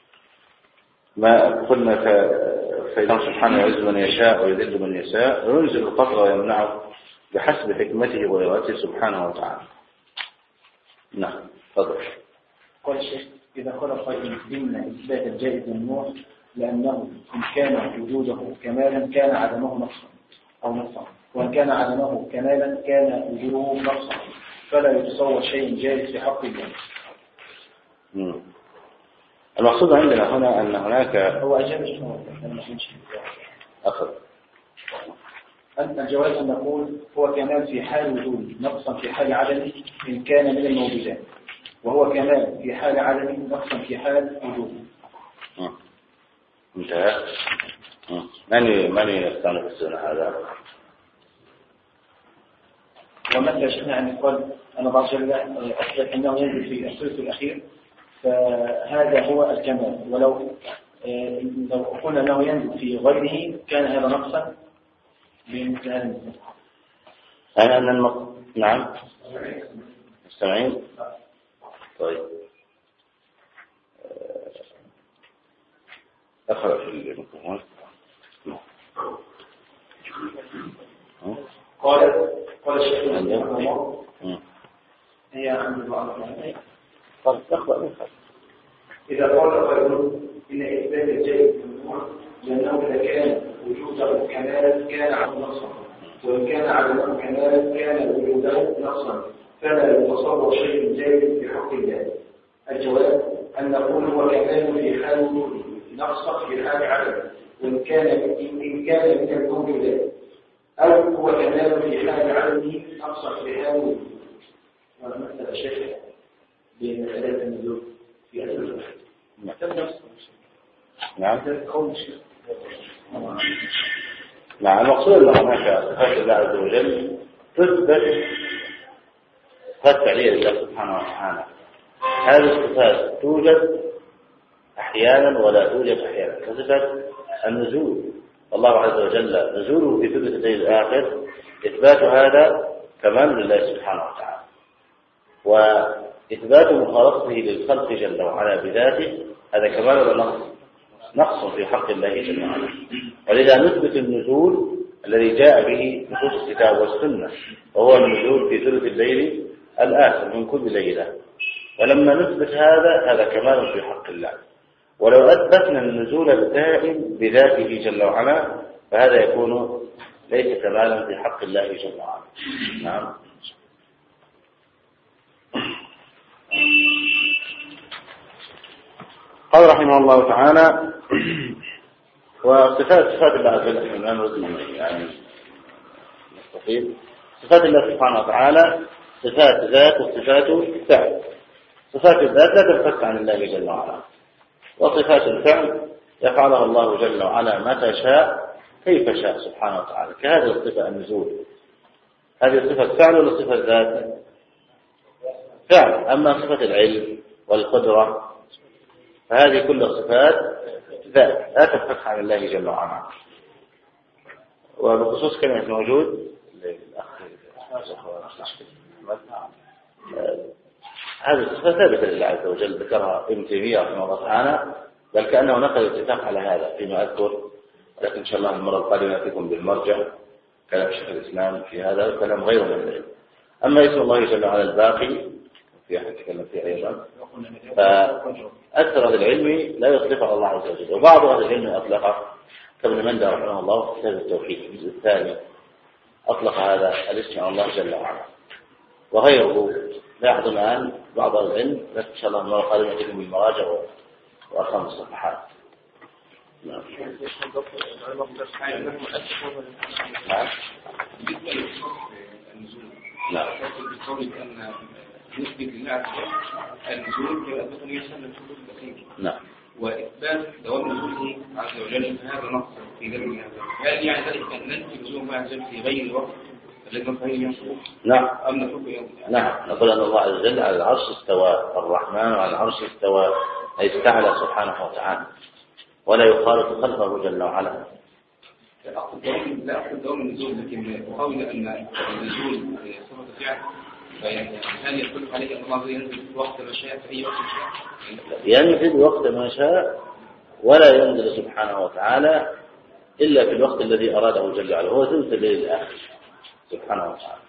ما قلنا. فإنه سبحانه يعز من يشاء ويذل من يشاء وينزل القطر ويمنعه بحسب حكمته وإرادته سبحانه وتعالى. نعم تفضل. قال الشيخ إذا قال قائل ضمن إثبات الجائز ممنوع لأنه إن كان وجوده كمالا كان عدمه نقصا أو نقصا، وإن كان عدمه كمالا كان وجوده نقصا، فلا يتصور شيء جائز في حق الله. المقصود عندنا هنا أن هناك هو أجاب شنو أنا ما فهمتش أخذ أن الجواز أن نقول هو كمال في حال وجوده نقصا في حال عدمه إن كان من الموجودات، وهو كمال في حال عدمه نقصا في حال وجوده. انتهى. من من يستنفذون هذا؟ ومثل شئنا أن يقال أنا بعض الله أثبت أنه ينزل في الثلث الأخير، فهذا هو الكمال. ولو لو قلنا أنه ينزل في غيره كان هذا نقصا بمثل هذا المثال. أنا أن المق... نعم مستمعين. طيب أخرج الميكروفون. قال قال الشيخ رحمه الله هي عند بعض قال تخطأ من خلف. إذا قال قائل إن إثبات الجائز ممنوع لأنه إذا كان وجوده كمالا كان عدم نقصا، وإن كان عدمه كمالا كان وجوده نقصا، فلا يتصور شيء جائز في حق الله. الجواب أن نقول هو كمال في حال وجوده، نقصا في حال عدم، وإن كان إن كان من الموجودات، أو هو كمال في حال عدمه نقصا في حال وجوده. ومثل الشيخ بين ثلاثة النزول في أسئلة نعم. نعم. المقصود أن هناك صفات الله عز وجل تثبت صفات فعلية لله سبحانه وتعالى. هذه الصفات توجد أحيانا ولا توجد أحيانا، كصفة النزول، الله عز وجل نزوله في ثلث الليل الآخر، إثبات هذا كمال لله سبحانه وتعالى، وإثبات مخالطته للخلق جل وعلا بذاته هذا كمال ولا نقص؟ نقص في حق الله جل وعلا. ولذا نثبت النزول الذي جاء به نصوص الكتاب والسنة، وهو النزول في ثلث الليل الآخر من كل ليلة. ولما نثبت هذا هذا كمال في حق الله. ولو أثبتنا النزول الدائم بذاته جل وعلا فهذا يكون ليس كمالا في حق الله جل وعلا. نعم. قال رحمه الله تعالى: وصفات صفات الله عز وجل الآن وزن يعني نستفيد. صفات الله سبحانه وتعالى صفات ذات وصفات فعل. صفات الذات لا تنفك عن الله جل وعلا، وصفات الفعل يفعلها الله جل وعلا متى شاء كيف شاء سبحانه وتعالى، كهذه الصفة النزول. هذه الصفة فعل ولا صفة ذات؟ فعل. أما صفة العلم والقدرة فهذه كل صفات ذات لا تنفك عن الله جل وعلا. وبخصوص كلمة موجود هذه الصفة ثابتة لله عز وجل، ذكرها ابن تيمية رحمه الله تعالى، بل كأنه نقل الاتفاق على هذا فيما أذكر، ولكن إن شاء الله المرة القادمة نأتيكم بالمرجع كلام شيخ الإسلام في هذا وكلام غيره من ذلك. أما اسم الله جل وعلا الباقي في أحد تكلم فيه أيضا، فأكثر أهل العلم لا يطلقه الله عز وجل، وبعض أهل العلم أطلقه كابن مندى رحمه الله في كتاب التوحيد الجزء الثاني أطلق هذا الاسم على الله جل وعلا، وغيره لا يحضر الآن بعض أهل العلم، لكن إن شاء الله المرة القادمة يأتيكم بالمراجع وأرقام الصفحات. نعم. نعم. نعم. نثبت لله النزول يؤدي أن يسلم الحدود البسيطة. نعم. وإثبات دوام نزوله عز وجل فهذا نقص في ذلك. هل يعني ذلك أن ننفي نزول الله عز وجل في غير الوقت الذي نفعله ينصره؟ نعم. أم نتركه يوم؟ نعم. نقول أن الله عز وجل على العرش استوى، الرحمن على العرش استوى، أي استعلى سبحانه وتعالى، ولا يخالف خلقه جل وعلا. لا أقصد دوام النزول، لكن أقول أن النزول صفة فعل، فيعني هل يدل عليه أن الله ينزل وقت ما شاء في أي وقت شاء؟ ينزل وقت ما شاء، ولا ينزل سبحانه وتعالى إلا في الوقت الذي أراده جل وعلا، هو ثلث الليل الآخر سبحانه وتعالى.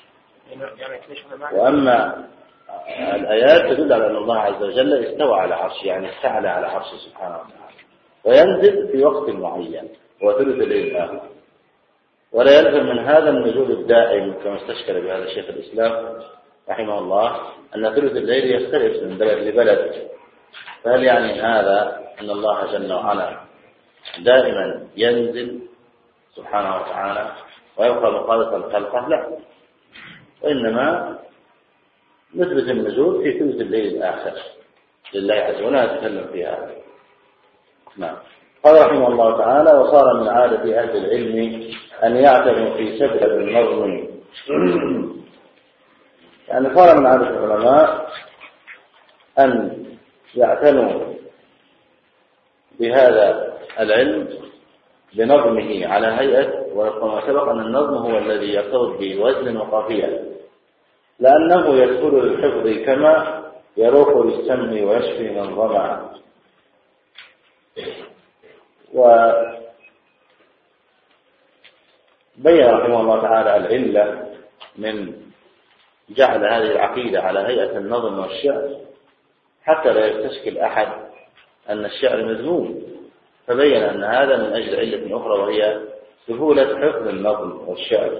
وأما الآيات تدل على أن الله عز وجل استوى على عرشه، يعني استعلى على عرشه سبحانه وتعالى، وينزل في وقت معين هو ثلث الليل الآخر. ولا يلزم من هذا النزول الدائم كما استشكل بهذا الشيخ الإسلام رحمه الله أن ثلث الليل يختلف من بلد لبلد، فهل يعني هذا أن الله جل وعلا دائما ينزل سبحانه وتعالى ويبقى مخالطا الخلقة؟ لا، وإنما نثبت النزول في ثلث الليل الآخر لله عز وجل، ولا نتكلم في هذا. نعم. قال رحمه الله تعالى: وصار من عادة أهل العلم أن يعتنوا في سبب النظم. يعني صار من عادة العلماء أن يعتنوا بهذا العلم بنظمه على هيئة، وكما سبق أن النظم هو الذي يرتبط بوزن وقافية، لأنه يدخل للحفظ كما يروح للسم ويشفي من ظمأ. وبين رحمه الله تعالى العلة من جعل هذه العقيدة على هيئة النظم والشعر حتى لا يستشكل أحد أن الشعر مذموم، فبين أن هذا من أجل علة أخرى وهي سهولة حفظ النظم والشعر.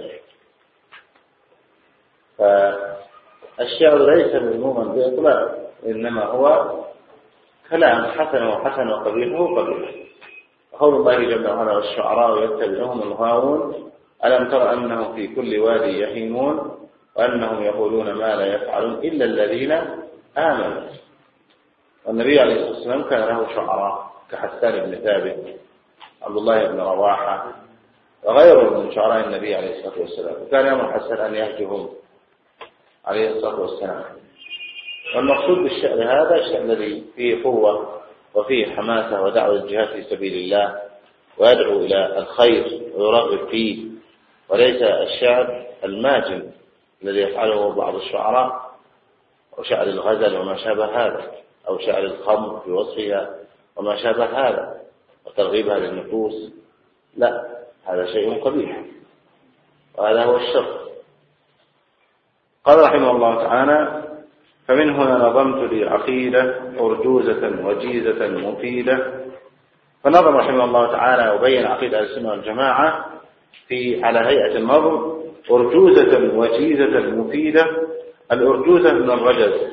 فالشعر ليس مذموما بإطلاق، إنما هو كلام حسن وحسن وقبيح وقبيح. قول الله جل وعلا والشعراء يتبعهم الغاوون ألم تر أنهم في كل وادي يهيمون وأنهم يقولون ما لا يفعلون إلا الذين آمنوا. والنبي عليه الصلاة والسلام كان له شعراء كحسان بن ثابت، عبد الله بن رواحة وغيره من شعراء النبي عليه الصلاة والسلام، وكان يأمر حسان أن يهجهم عليه الصلاة والسلام. والمقصود بالشعر هذا الشعر الذي فيه قوة وفيه حماسة ودعوة الجهاد في سبيل الله ويدعو إلى الخير ويرغب فيه، وليس الشعر الماجن الذي يفعله بعض الشعراء أو شعر الغزل وما شابه هذا، أو شعر الخمر في وصفها وما شابه هذا وترغيبها للنفوس. لا، هذا شيء قبيح وهذا هو الشر. قال رحمه الله تعالى: فمن هنا نظمت لي عقيدة أرجوزة وجيزة مفيدة. فنظم رحمه الله تعالى وبين عقيدة السنة والجماعة في على هيئة النظم أرجوزة وجيزة مفيدة. الأرجوزة من الرجز،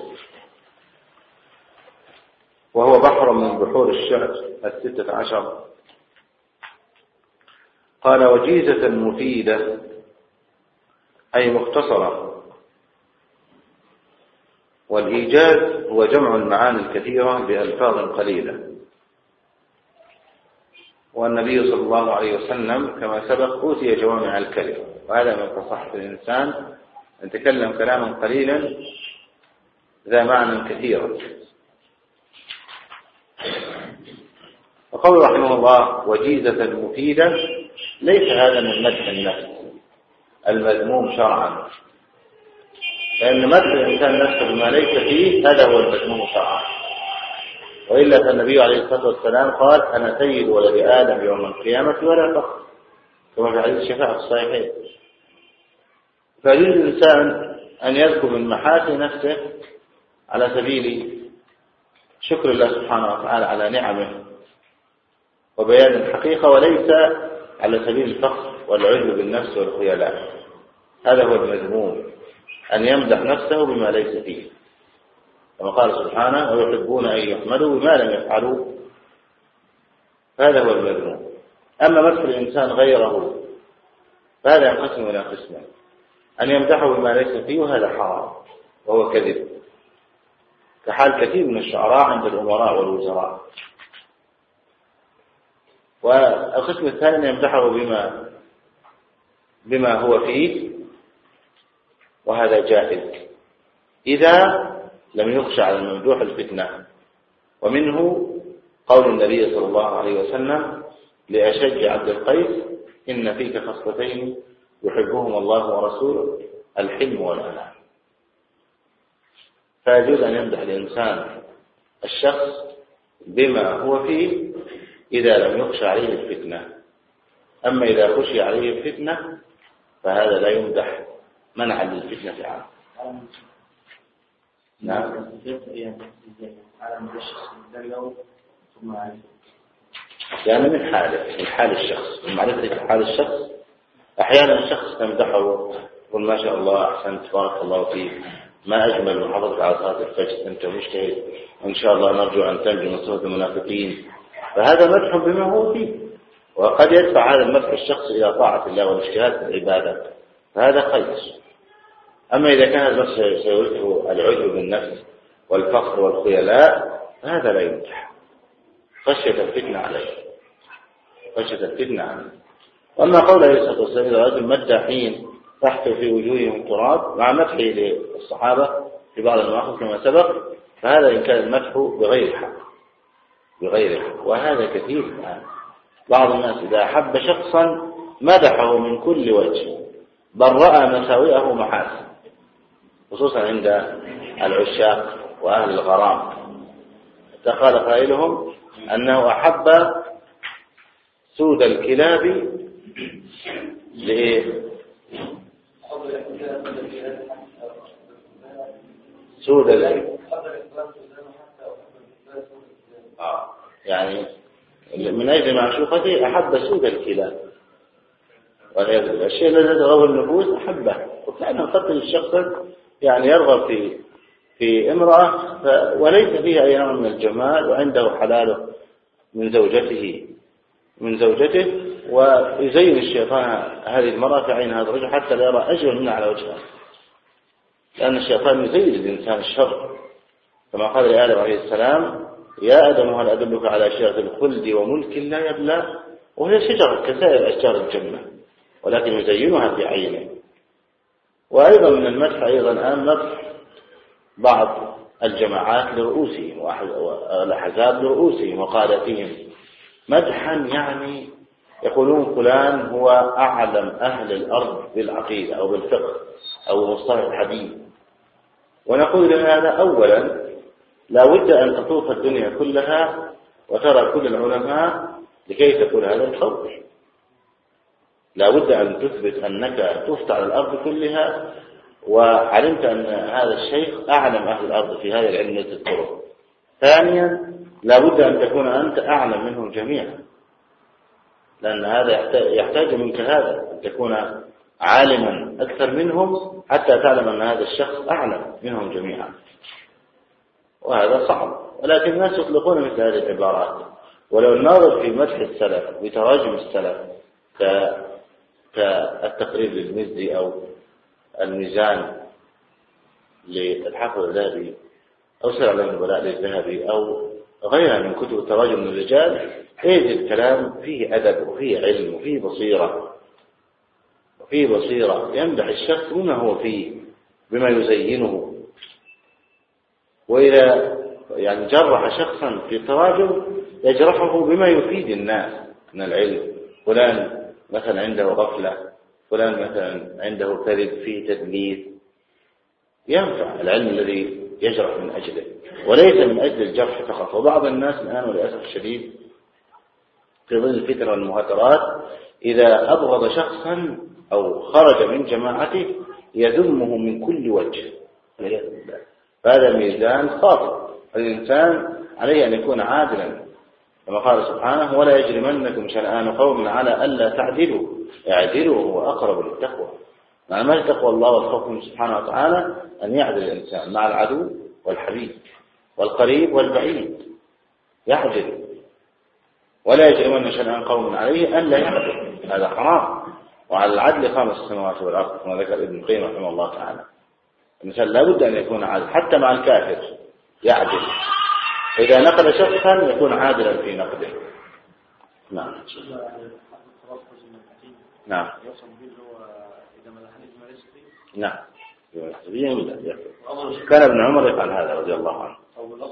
وهو بحر من بحور الشعر الستة عشر. قال: وجيزة مفيدة أي مختصرة. والإيجاز هو جمع المعاني الكثيرة بألفاظ قليلة. والنبي صلى الله عليه وسلم كما سبق أوتي جوامع الكلم، وهذا من فصاحة الإنسان أن يتكلم كلاما قليلا ذا معنى كثيرا. وقول رحمه الله وجيزة مفيدة ليس هذا من مدح النفس المذموم شرعا، لأن مدح الإنسان نفسه بما ليس فيه هذا هو المذموم شرعا. وإلا فالنبي عليه الصلاة والسلام قال: أنا سيد ولد آدم يوم القيامة ولا فخر، كما في حديث الشفاعة الصحيحين. فيجوز الإنسان أن يذكر من محاسن نفسه على سبيل شكر الله سبحانه وتعالى على نعمه وبيان الحقيقة، وليس على سبيل الفخر والعجب بالنفس والخيلاء. هذا هو المذموم، أن يمدح نفسه بما ليس فيه، كما قال سبحانه: ويحبون أن يحمدوا بما لم يفعلوا. هذا هو المذموم. أما مدح الإنسان غيره فهذا ينقسم إلى قسمين: أن يمدحه بما ليس فيه وهذا حرام وهو كذب، كحال كثير من الشعراء عند الأمراء والوزراء. والقسم الثاني أن يمدحه بما بما هو فيه، وهذا جائز إذا لم يخشى على الممدوح الفتنة. ومنه قول النبي صلى الله عليه وسلم لأشج عبد القيس: إن فيك خصلتين يحبهما الله ورسوله، الحلم والأنام. فيجوز أن يمدح الإنسان الشخص بما هو فيه إذا لم يخشى عليه الفتنة. أما إذا خشي عليه الفتنة فهذا لا يمدح منعا للفتنة عنه. نعم. يعني من حاله، من حال الشخص، من معرفة حال الشخص. أحيانا الشخص تمدحه يقول: ما شاء الله، أحسنت، بارك الله فيك، ما أجمل محافظتك على صلاة الفجر، أنت مجتهد، وإن شاء الله نرجو أن تنجو من صفة المنافقين. فهذا مدح بما هو فيه، وقد يدفع هذا المدح الشخص إلى طاعة الله والاجتهاد في العبادة، فهذا خير. أما إذا كان المدح سيورثه العجب بالنفس والفخر والخيلاء فهذا لا يمدح، خشية الفتنة عليه، خشية الفتنة عليه. وأما قول عليه الصلاة والسلام: إذا رجل مداحين تحت في وجوههم التراب، مع مدحه للصحابة في بعض المواقف كما سبق، فهذا إن كان المدح بغير حق، بغير حق. وهذا كثير الآن. بعض الناس إذا أحب شخصا مدحه من كل وجه، بل رأى مساوئه محاسن، خصوصا عند العشاق وأهل الغرام. قال قائلهم أنه أحب سود الكلاب لإيه؟ سود الكلاب آه. يعني من أجل معشوقته أحب سود الكلاب، والشيء الذي تغوى النفوس أحبه. وكان قتل الشخص يعني يرغب في في امرأة وليس فيها أي نوع من الجمال وعنده حلاله من زوجته من زوجته ويزين الشيطان هذه المرأة في عين هذا الرجل حتى لا يرى أجمل منها على وجهها، لأن الشيطان يزين الإنسان الشر، كما قال لآدم عليه السلام: يا آدم هل أدلك على شجرة الخلد وملك لا يبلى؟ وهي شجرة كسائر أشجار الجنة ولكن يزينها في عينه. وأيضا من المدح أيضا الآن مدح بعض الجماعات لرؤوسهم والأحزاب لرؤوسهم وقادتهم مدحا، يعني يقولون فلان هو أعلم أهل الأرض بالعقيدة أو بالفقه أو مصطلح الحديث. ونقول لهذا: أولا لا بد أن تطوف الدنيا كلها وترى كل العلماء لكي تقول هذا القول. لا بد أن تثبت أنك طفت على الأرض كلها وعلمت أن هذا الشيخ أعلم أهل الأرض في هذا العلم الذي. ثانيا لا بد أن تكون أنت أعلم منهم جميعا، لأن هذا يحتاج منك هذا أن تكون عالما أكثر منهم حتى تعلم أن هذا الشخص أعلم منهم جميعا، وهذا صعب. ولكن الناس يطلقون مثل هذه العبارات. ولو الناظر في مدح السلف بتراجم السلف كالتقريب للمزي أو الميزان للحافظ الذهبي أو سير أعلام النبلاء للذهبي أو غيرها من كتب التراجم من الرجال، يجد الكلام فيه أدب وفيه علم وفيه بصيرة وفيه بصيرة يمدح الشخص بما هو فيه بما يزينه. وإذا يعني جرح شخصا في التراجم يجرحه بما يفيد الناس من العلم. فلان مثلا عنده غفلة، فلان مثلا عنده كذب فيه تدليس، ينفع العلم الذي يجرح من أجله وليس من أجل الجرح فقط. وبعض الناس الآن وللأسف الشديد في ظل الفتن والمهاترات إذا أبغض شخصا أو خرج من جماعته يذمه من كل وجه، فهذا ميزان خاطئ. الإنسان عليه أن يكون عادلا كما قال سبحانه: ولا يجرمنكم شنآن قوم على ألا تعدلوا اعدلوا هو أقرب للتقوى. معنى ما تقوى الله والخوف سبحانه وتعالى أن يعدل الإنسان مع العدو والحبيب والقريب والبعيد، يعدل. ولا يجرمن شنآن قوم عليه ألا يعدل، هذا حرام. وعلى العدل خمس السماوات والأرض كما ذكر ابن القيم رحمه الله تعالى. الإنسان لا بد أن يكون عادل حتى مع الكافر، يعدل. إذا نقد شخصا يكون عادلا في نقده. نعم نعم نعم كان ابن عمر يفعل هذا رضي الله عنه.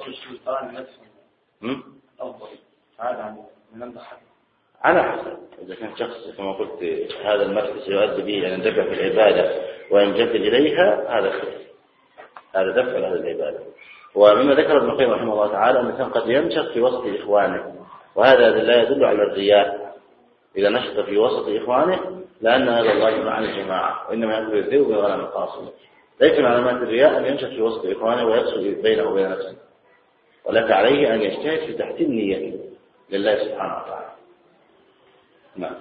على حسب، إذا كان شخص كما قلت هذا المدح سيؤدي به أن يندفع في العبادة وينجذب إليها، هذا خير، هذا دفع لهذه العبادة. ومما ذكر ابن القيم رحمه الله تعالى أن الإنسان قد ينشط في وسط إخوانه، وهذا لا يدل على الرياء. إذا نشط في وسط إخوانه لأن هذا الواجب عن الجماعة، وإنما يأكل الذئب ويغنم القاصم. ليس من علامات الرياء أن ينشط في وسط إخوانه ويقصد بينه وبين نفسه، ولك عليه أن يجتهد في تحسين نيته لله سبحانه وتعالى. نعم.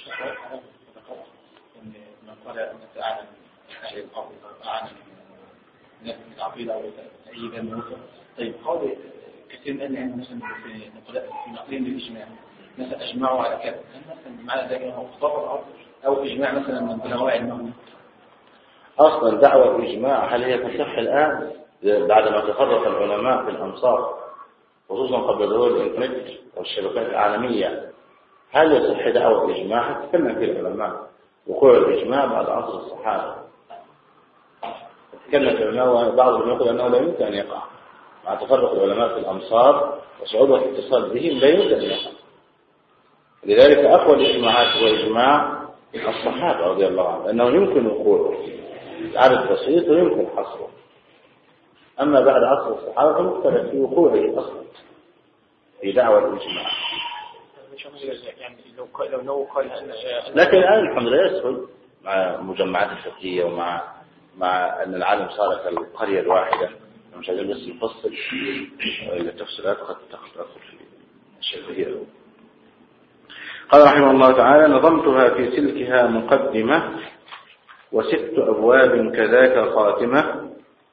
طيب قال كثير من العلم مثلا في نقلين للإجماع مثلا أجمعوا على كذا، مثلا معنى ذلك هو خطاب أو إجماع مثلا من بلغاء علمهم. أصلا دعوة الإجماع هل هي تصح الآن بعدما تفرق العلماء في الأمصار خصوصا قبل ظهور الإنترنت والشبكات العالمية؟ هل يصح دعوة الإجماع؟ تكلم فيه العلماء وقوع الإجماع بعد عصر الصحابة. تكلم العلماء وبعضهم يقول أنه لا يمكن أن يقع مع تفرق العلماء في الأمصار وصعوبة الاتصال بهم، لا يمكن أن يقع. لذلك أقوى الإجماعات هو إجماع الصحابة رضي الله عنهم أنه يمكن وقوعه عدد بسيط ويمكن حصره. أما بعد عصر الصحابة فمختلف في وقوعه أصلا في دعوة الإجماع. يعني لو لو لو قال لكن الآن الحمد لله يسهل مع مجمعات الفقهية ومع مع أن العالم صار كالقرية الواحدة، مش عايزين بس نفصل التفصيلات قد تدخل في الشيء. قال رحمه الله تعالى: نظمتها في سلكها مقدمة وست أبواب كذاك خاتمة.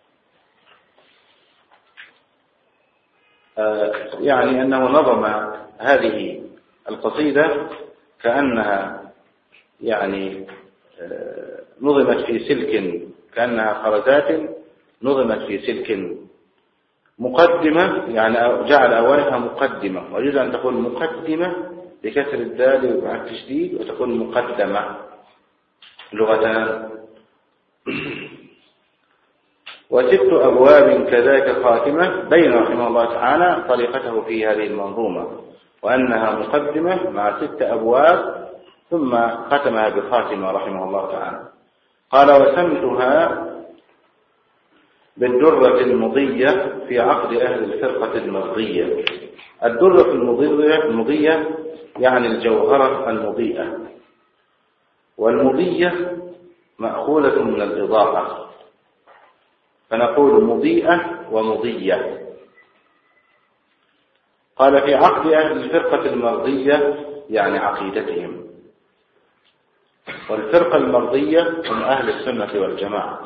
آه يعني أنه نظم هذه القصيدة كأنها يعني آه نظمت في سلك، كأنها خرزات نظمت في سلك مقدمة، يعني جعل أولها مقدمة، ويجوز أن تقول مقدمة بكسر الدال ومع التشديد، وتكون مقدمة لغتان. وست أبواب كذاك خاتمة. بين رحمه الله تعالى طريقته في هذه المنظومة، وأنها مقدمة مع ست أبواب ثم ختمها بخاتمة رحمه الله تعالى. قال: وسمتها بالدرة المضية في عقد أهل الفرقة المرضية. الدرة المضية يعني الجوهرة المضيئة، والمضية مأخوذة من الإضاءة، فنقول مضيئة ومضية. قال: في عقد أهل الفرقة المرضية يعني عقيدتهم، والفرقة المرضية هم أهل السنة والجماعة.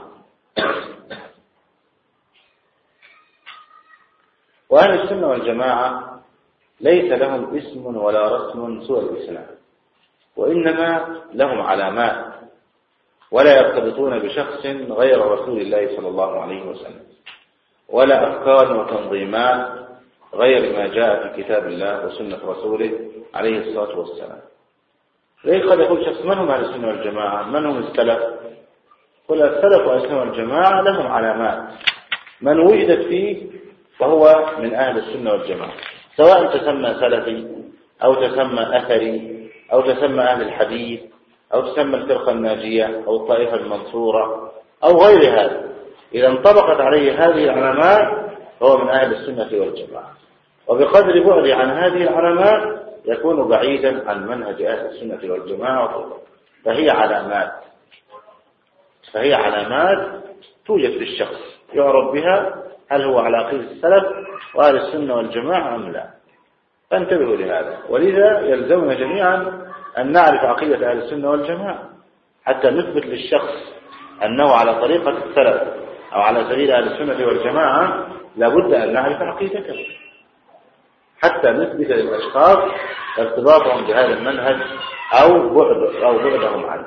وأهل السنة والجماعة ليس لهم اسم ولا رسم سوى الإسلام، وإنما لهم علامات، ولا يرتبطون بشخص غير رسول الله صلى الله عليه وسلم، ولا أفكار وتنظيمات غير ما جاء في كتاب الله وسنة رسوله عليه الصلاة والسلام. ليه قد يقول شخص: من هم أهل السنة والجماعة؟ من هم السلف؟ قل: السلف وأهل السنة والجماعة لهم علامات، من وجدت فيه فهو من أهل السنة والجماعة، سواء تسمى سلفي أو تسمى أثري أو تسمى أهل الحديث أو تسمى الفرقة الناجية أو الطائفة المنصورة أو غير هذا. إذا انطبقت عليه هذه العلامات هو من أهل السنة والجماعة، وبقدر بعد عن هذه العلامات يكون بعيدا عن منهج أهل السنة والجماعة. فهي علامات فهي علامات توجد في الشخص يعرف بها هل هو على عقيدة السلف وأهل السنة والجماعة أم لا. فانتبهوا لهذا، ولذا يلزمنا جميعا أن نعرف عقيدة أهل السنة والجماعة حتى نثبت للشخص أنه على طريقة السلف أو على سبيل أهل السنة والجماعة. لابد أن نعرف عقيدته حتى نثبت للأشخاص ارتباطهم بهذا المنهج أو بعد أو بعدهم عنه.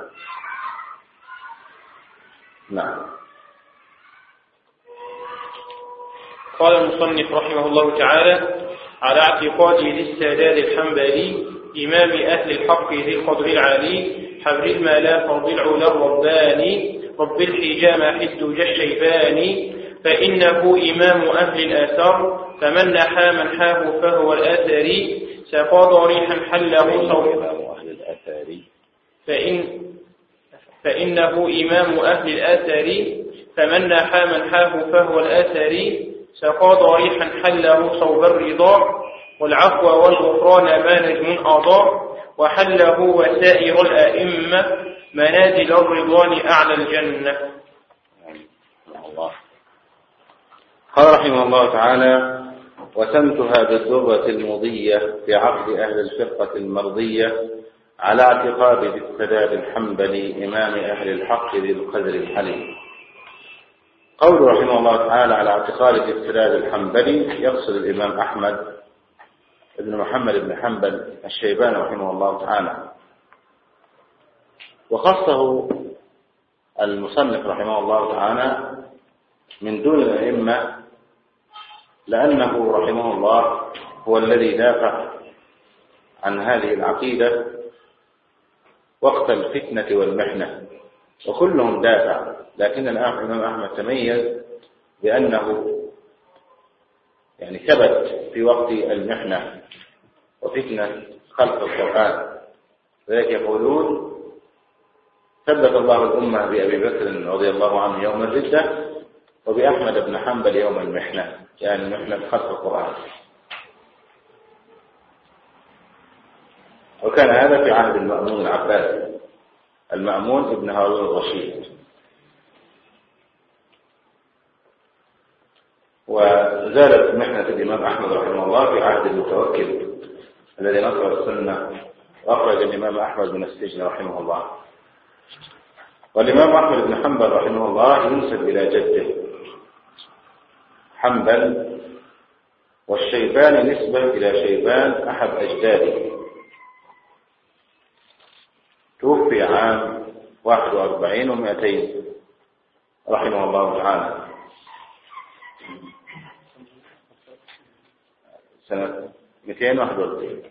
نعم. قال المصنف رحمه الله تعالى: على اعتقاد ذي السادات الحنبلي إمام أهل الحق ذي القدر العالي حبر الملا فرض العلا الرباني رب الحجام حدوج الشيباني، فإنه إمام أهل الآثار فمن نحى منحاه فهو الآثري سقى ضريحا حله صوت فإن فإنه إمام أهل الآثر فمن نحى منحاه فهو الآثري سقى ضريحا حله صوب الرضا والعفو والغفران ما نجم أضاء وحله وسائر الأئمة منازل الرضوان أعلى الجنة. الله. قال رحمه الله تعالى: وسمتها بالذرة المضية في عقد أهل الفرقة المرضية على اعتقاد ذي السداد الحنبلي إمام أهل الحق ذي القدر الحليم. قول رحمه الله تعالى على اعتقاد ذي السداد الحنبلي يقصد الإمام أحمد بن محمد بن حنبل الشيباني رحمه الله تعالى، وخصه المصنف رحمه الله تعالى من دون الأئمة لأنه رحمه الله هو الذي دافع عن هذه العقيدة وقت الفتنة والمحنة، وكلهم دافع، لكن الإمام أحمد تميز بأنه يعني ثبت في وقت المحنة وفتنة خلق القرآن. ذلك يقولون: ثبت الله الأمة بأبي بكر رضي الله عنه يوم الردة وبأحمد بن حنبل يوم المحنة، يعني محنة خلق القرآن. وكان هذا في عهد المأمون العباسي، المأمون ابن هارون الرشيد. وزالت محنة الإمام أحمد رحمه الله في عهد المتوكل الذي نصر السنة وأخرج الإمام أحمد من السجن رحمه الله. والإمام أحمد بن حنبل رحمه الله ينسب إلى جده حنبل، والشيباني نسبة إلى شيبان أحد أجداده، توفي عام واحد وأربعين ومئتين رحمه الله تعالى، سنة مئتين وواحد وأربعين.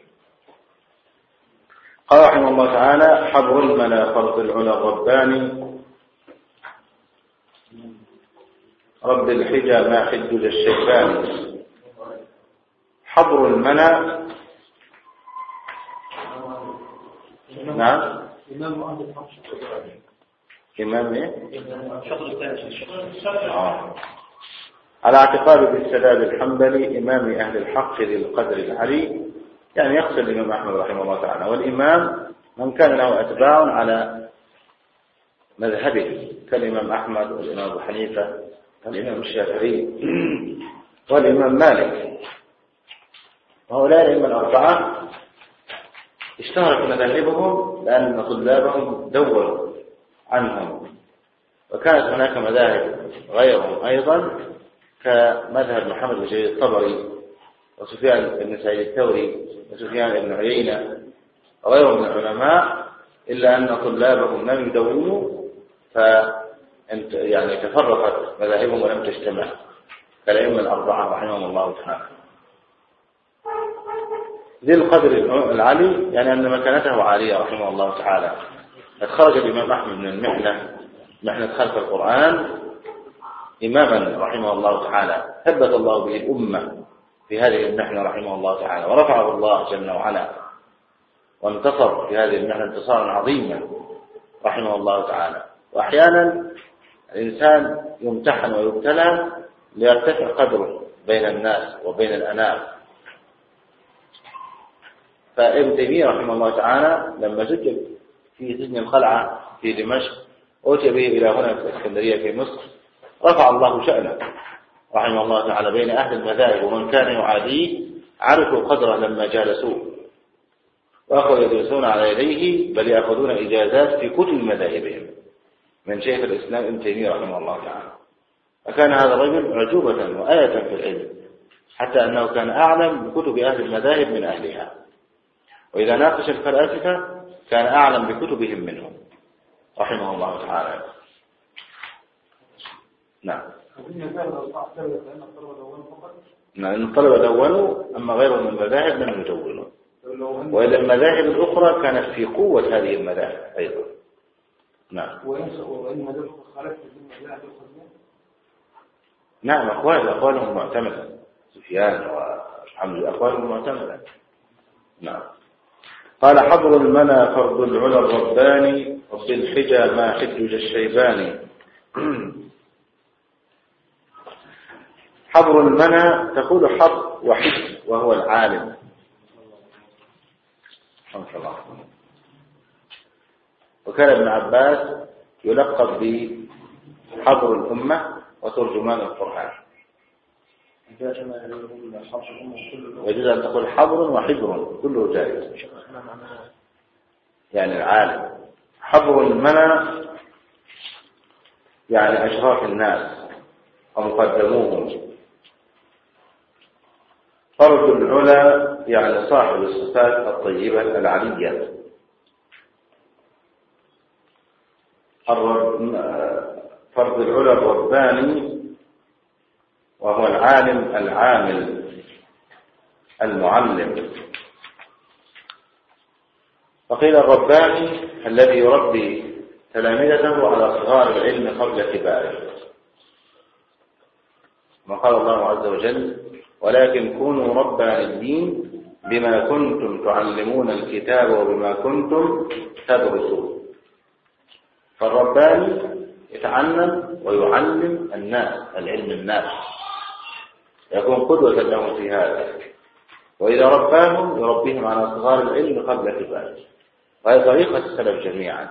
قال رحمه الله تعالى: حبر الملا فرض العلا الرباني رب الحجى ما حجج الشيباني. حبر الملا، نعم، إمام أهل الحق. إمام إيه؟ آه. على اعتقاد ابن السداد الحنبلي إمام أهل الحق ذي القدر العلي، يعني يقصد الإمام أحمد رحمه الله تعالى. والإمام من كان له أتباع على مذهبه كالإمام أحمد والإمام أبو حنيفة والإمام الشافعي والإمام مالك. وهؤلاء الأئمة الأربعة اشتهرت مذاهبهم لأن طلابهم دوروا عنهم، وكانت هناك مذاهب غيرهم أيضا كمذهب محمد بن جرير الطبري وسفيان بن سعيد الثوري وسفيان بن عيينة وغيرهم من العلماء، إلا أن طلابهم لم يدونوا ف يعني تفرقت مذاهبهم ولم تجتمع كالأئمة الأربعة رحمهم الله تعالى. ذي القدر العلي يعني أن مكانته عالية رحمه الله تعالى. قد خرج الإمام أحمد من المحنة، محنة خلق القرآن، إماما رحمه الله تعالى، ثبت الله به الأمة في هذه المحنة رحمه الله تعالى، ورفعه الله جل وعلا، وانتصر في هذه المحنة انتصارا عظيما رحمه الله تعالى. وأحيانا الإنسان يمتحن ويبتلى ليرتفع قدره بين الناس وبين الأنام. فابن تيمية رحمه الله تعالى لما سجل في سجن الخلعة في دمشق أوتي به إلى هنا في الإسكندرية في مصر، رفع الله شأنه رحمه الله تعالى بين أهل المذاهب، ومن كان يعاديه عرفوا قدره لما جالسوه وأخذوا يدرسون على يديه، بل يأخذون إجازات في كتب مذاهبهم من شيخ الإسلام ابن تيمية رحمه الله تعالى. فكان هذا الرجل عجوبة وآية في العلم، حتى أنه كان أعلم بكتب أهل المذاهب من أهلها، وإذا ناقش الفلاسفة كان أعلم بكتبهم منهم رحمه الله تعالى. نعم. نعم، الطلبة دونوا، أما غيرهم من المذاهب لم يدونوا، وإلا المذاهب الأخرى كانت في قوة هذه المذاهب أيضا. نعم. نعم، أقوال أقوالهم معتمدة، سفيان وحمد أقوالهم معتمدة. نعم. قال: حبر المنى فرض العلا الرباني رب الحجى ما حجج الشيباني. حبر المنى تقول حبر وحج وهو العالم. وكان ابن عباس يلقب بحبر الأمة وترجمان القرآن، ويجوز أن تقول حبر وحبر كله جائز، يعني العالم. حبر المنى يعني أشراف الناس ومقدموهم. فرض العلا يعني صاحب الصفات الطيبة العلية. فرض العلا الرباني وهو العالم العامل المعلم. وقيل الرباني الذي يربي تلامذته على صغار العلم قبل كباره، ما قال الله عز وجل: ولكن كونوا ربانيين بما كنتم تعلمون الكتاب وبما كنتم تدرسون. فالرباني يتعلم ويعلم الناس العلم الناس، يكون قدوة لهم في هذا. وإذا رباهم يربيهم على صغار العلم قبل كباره. وهذه طريقة السلف جميعا،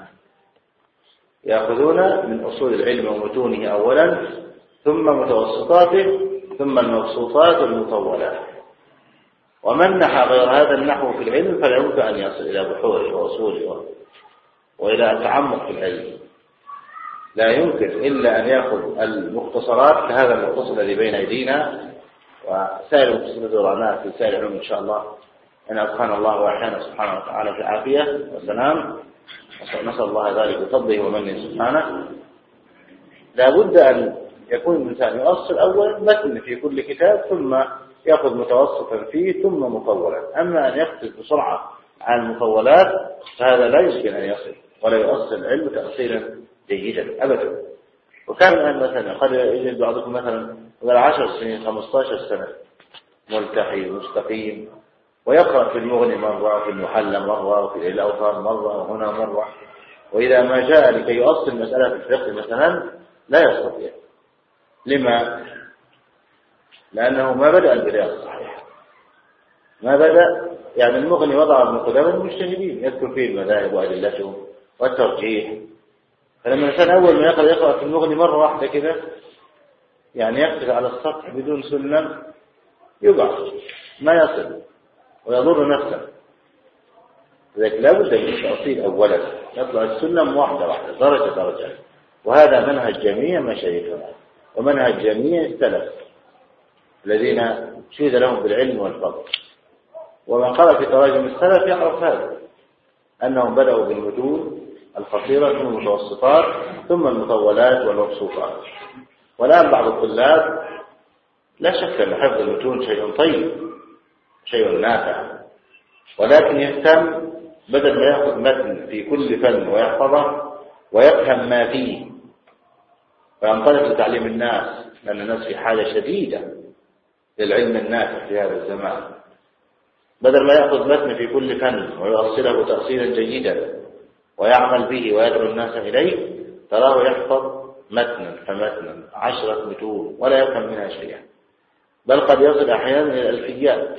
يأخذون من أصول العلم ومتونه أولا، ثم متوسطاته، ثم المبسوطات والمطولات. ومن نحى غير هذا النحو في العلم فلا يمكن أن يصل إلى بحوره وأصوله وإلى التعمق في العلم. لا يمكن إلا أن يأخذ المختصرات كهذا المختصر الذي بين أيدينا وسائر المختصرات العلماء في سائر العلوم إن شاء الله، أن أبقانا الله وأحيانا سبحانه وتعالى في عافية وسلام، نسأل الله ذلك بفضله ومنه سبحانه. لا بد أن يكون الإنسان يؤصل أولا متن في كل كتاب، ثم يأخذ متوسطا فيه، ثم مطولا. أما أن يقصد بسرعة عن المطولات فهذا لا يمكن أن يصل ولا يؤصل العلم تأصيلا جيدا أبدا. وكان الآن مثلا قد يجد بعضكم مثلا غير عشر سنين خمسة عشر سنة ملتحي مستقيم، ويقرأ في المغني مرة وفي المحلى مرة وفي الأوطان مرة وهنا مرة، وإذا ما جاء لكي يؤصل مسألة في الفقه مثلا لا يستطيع. لما؟ لأنه ما بدأ البداية الصحيحة، ما بدأ يعني المغني وضع ابن قدامى المجتهدين يذكر فيه المذاهب وأدلتهم والترجيح. فلما الإنسان أول ما يقرأ يقرأ في المغني مرة واحدة كده يعني يقف على السطح بدون سلم يقع ما يصل ويضر نفسه. لذلك لا بد من التأصيل أولا، يطلع السلم واحدة واحدة درجة درجة. وهذا منهج جميع مشايخنا ومنهج جميع السلف الذين شهد لهم بالعلم والفضل. ومن قرأ في تراجم السلف يعرف هذا، أنهم بدأوا بالمتون القصيرة ثم المتوسطات ثم المطولات والمبسوطات. والآن بعض الطلاب لا شك أن حفظ المتون شيء طيب شيء نافع، ولكن يهتم بدل ما يأخذ متن في كل فن ويحفظه ويفهم ما فيه وينطلق لتعليم الناس، لأن الناس في حاجة شديدة للعلم النافع في هذا الزمان. بدل ما يأخذ متن في كل فن ويؤصله تأصيلا جيدا ويعمل به ويدعو الناس إليه، تراه يحفظ متنا فمتنا عشرة متون ولا يفهم منها شيئا، بل قد يصل أحيانا إلى الألفيات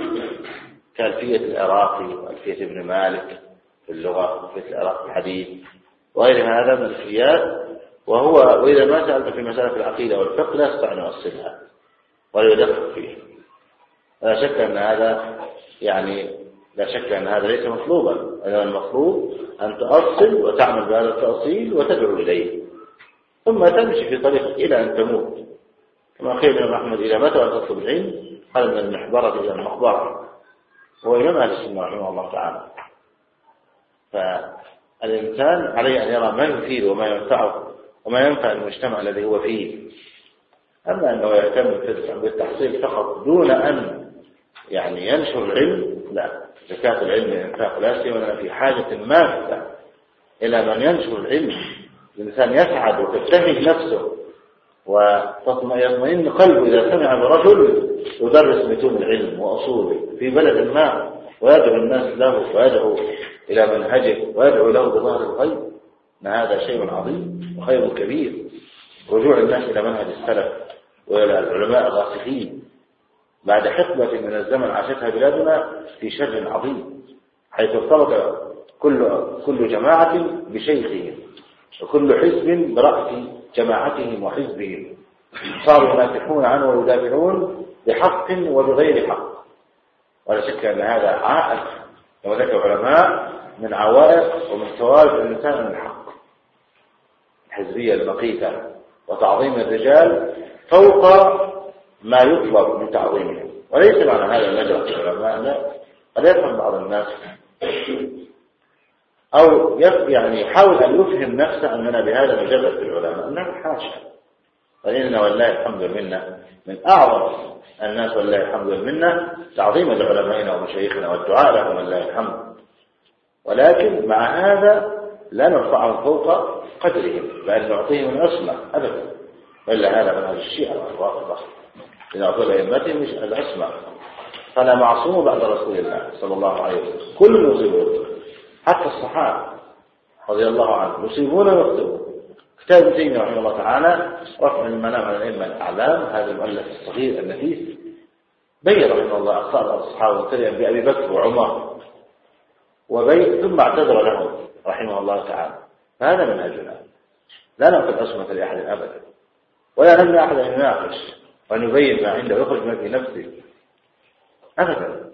كألفية العراقي وألفية ابن مالك في اللغة وألفية العراقي في الحديث وغير هذا من الألفيات. وهو وإذا ما سألت في مسألة العقيدة والفقه لا يستطيع أن يوصلها ولا يدقق فيه. لا شك أن هذا يعني لا شك أن هذا ليس مطلوبا، إنما المطلوب أن تؤصل وتعمل بهذا التأصيل وتدعو إليه، ثم تمشي في طريقك إلى أن تموت. كما قيل ابن أحمد إلى متى أن تطلب العلم؟ قال من المحبرة إلى المقبرة. هو إمام أهل السنة رحمه الله تعالى. فالإنسان عليه أن يرى ما يفيد وما ينفعه وما ينفع المجتمع الذي هو فيه. أما أنه يهتم بالتحصيل فقط دون أن يعني ينشر العلم، لا. زكاة العلم ينفع، لا سيما في حاجة ماسة إلى من ينشر العلم. الإنسان يسعد وتبتهج نفسه ويطمئن قلبه إذا سمع برجل يدرس متون العلم وأصوله في بلد ما ويدعو الناس له ويدعو إلى منهجه ويدعو له بظهر الغيب، أن هذا شيء عظيم وخير كبير. رجوع الناس إلى منهج السلف وإلى العلماء الراسخين بعد حقبة من الزمن عاشتها بلادنا في شر عظيم، حيث ارتبط كل كل جماعة بشيخهم وكل حزب برأس جماعتهم وحزبهم، صاروا ينافحون عنه ويدافعون بحق وبغير حق. ولا شك أن هذا عائق كما ذكر العلماء من عوائق ومن ثوابت الإنسان من الحق. الحزبية المقيتة وتعظيم الرجال فوق ما يطلب من تعظيمهم، وليس معنى هذا المجرى في العلماء، لا. قد يفهم بعض الناس أو يعني يحاول أن يفهم نفسه أننا بهذا نجرد في العلماء. لا حاشا، فإننا والله الحمد لله من أعظم الناس والله الحمد لله تعظيم لعلمائنا ومشايخنا والدعاء لهم والله الحمد، ولكن مع هذا لا نرفعهم فوق قدرهم بأن نعطيهم العصمة أبدا، إلا هذا منهج الشيعة والرافضة إذا أعطوا لأئمتهم مش العصمة. فلا معصوم بعد رسول الله صلى الله عليه وسلم، كل يصيبون حتى الصحابة رضي الله عنهم يصيبون ويخطئون. كتاب ابن تيمية رحمه الله تعالى رفع المنام على الأئمة الأعلام، هذا المؤلف الصغير النفيس بين رحمه الله أخطاء الأصحاب وابتدأ بأبي بكر وعمر وبين ثم اعتذر لهم رحمه الله تعالى. فهذا منهجنا، لا نأخذ عصمة لأحد أبدا، ولا نمنع أحد أن يناقش وأن يبين ما عنده ويخرج ما في نفسه أبدا.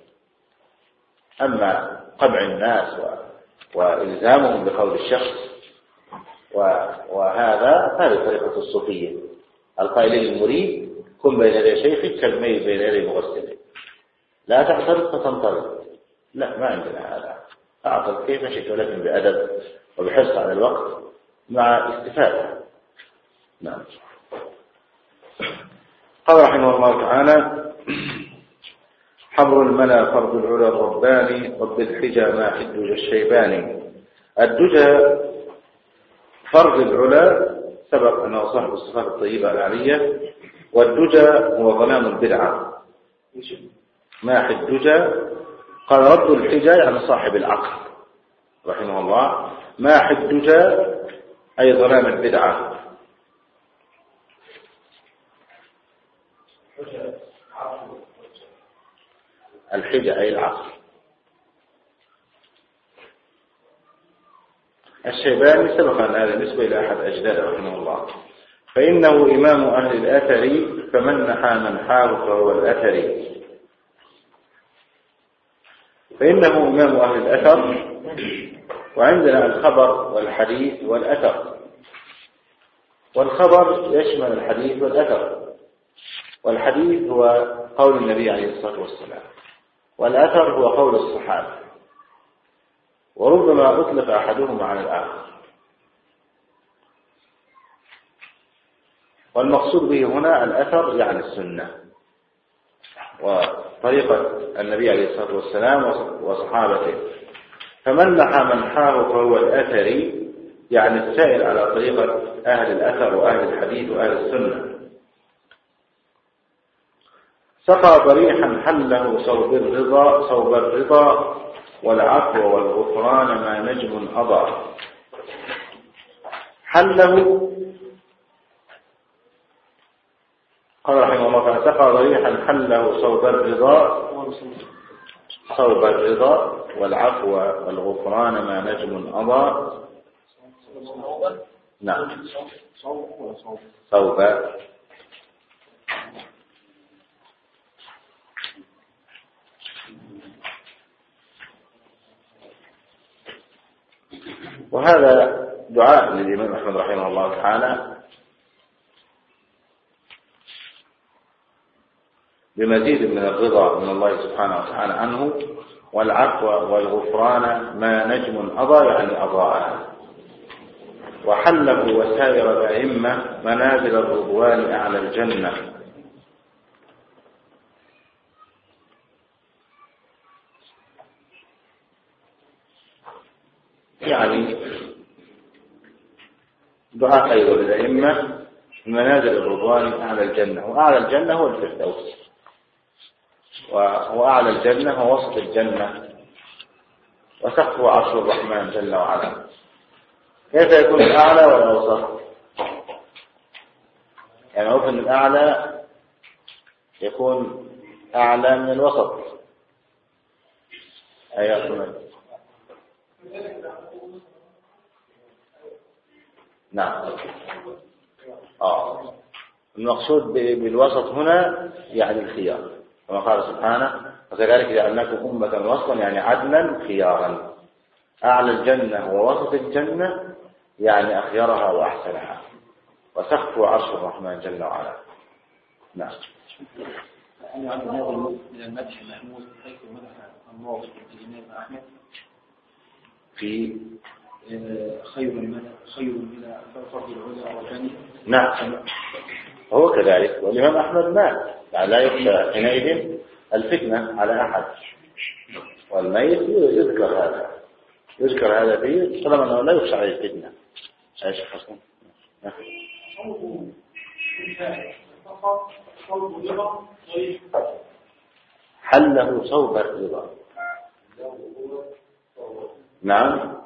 أما قمع الناس و... وإلزامهم بقول الشخص و... وهذا هذه طريقة الصوفية القائلين للمريد كن بين يدي شيخك كالميت بين يدي مغسله، لا تعترض فتنطرد. لا، ما عندنا هذا، أعطل كيف شئت ولكن بأدب وبحرص على الوقت مع استفادة. نعم. قال رحمه الله تعالى: حبر الملا فرض العلا الرباني وبالحجى ما حد الشيباني. الدجى فرض العلا سبق أنه صاحب الصفات الطيبة العالية، والدجى هو ظلام البدعة. ما حد الدجى قال رد الحجى يعني صاحب العقل رحمه الله، ما حد الدجى أي ظلام البدعة. الحجة أي العقل. الشيباني سبق أن هذا نسبة إلى أحد أجداده رحمه الله، فإنه إمام أهل الأثر فمن نحى منحاه فهو الأثري. فإنه إمام أهل الأثر، وعندنا الخبر والحديث والأثر. والخبر يشمل الحديث والأثر، والحديث هو قول النبي عليه الصلاة والسلام، والأثر هو قول الصحابة، وربما أطلق أحدهما على الآخر. والمقصود به هنا الأثر يعني السنة وطريقة النبي عليه الصلاة والسلام وصحابته. فمن نحى منحاه فهو الأثري، يعني السائر على طريقة أهل الأثر وأهل الحديث وأهل السنة. سقى ضريحا حله صوب الرضا صوب الرضا والعفو والغفران ما نجم أضاء. حله قال رحمه الله: سقى ضريحا حله صوب الرضا صوب الرضا والعفو والغفران ما نجم أضاء. نعم، صوب. وهذا دعاء للإمام أحمد رحمه الله تعالى بمزيد من الرضا من الله سبحانه وتعالى عنه، والعفو والغفران ما نجم أضاء يعني أضاء. وحله وسائر الأئمة منازل الرضوان أعلى الجنة. يعني دعاء أيضا للأئمة منازل الرضوان أعلى الجنة، وأعلى الجنة هو الفردوس، وأعلى الجنة هو وسط الجنة، وسقف عرش الرحمن جل وعلا. كيف يكون الأعلى والأوسط؟ يعني عرف أن الأعلى يكون أعلى من الوسط. أيها نعم. آه. المقصود بالوسط هنا يعني الخيار، كما قال سبحانه: وكذلك جعلناكم أمة وسطا يعني عدلا خيارا. أعلى الجنة ووسط الجنة يعني أخيرها وأحسنها، وسقف عرش الرحمن جل وعلا. نعم. أنا عند هذا من المدح المحمود حيث مدح الناظر الإمام أحمد في خير من خير من فرض العلا والثاني. نعم، هو كذلك. والإمام أحمد مات، يعني لا يخشى حينئذ الفتنة على أحد، والميت يذكر هذا يذكر هذا فيه طالما أنه لا يخشى عليه الفتنة. ايش حصل؟ حله صوب الرضا. نعم،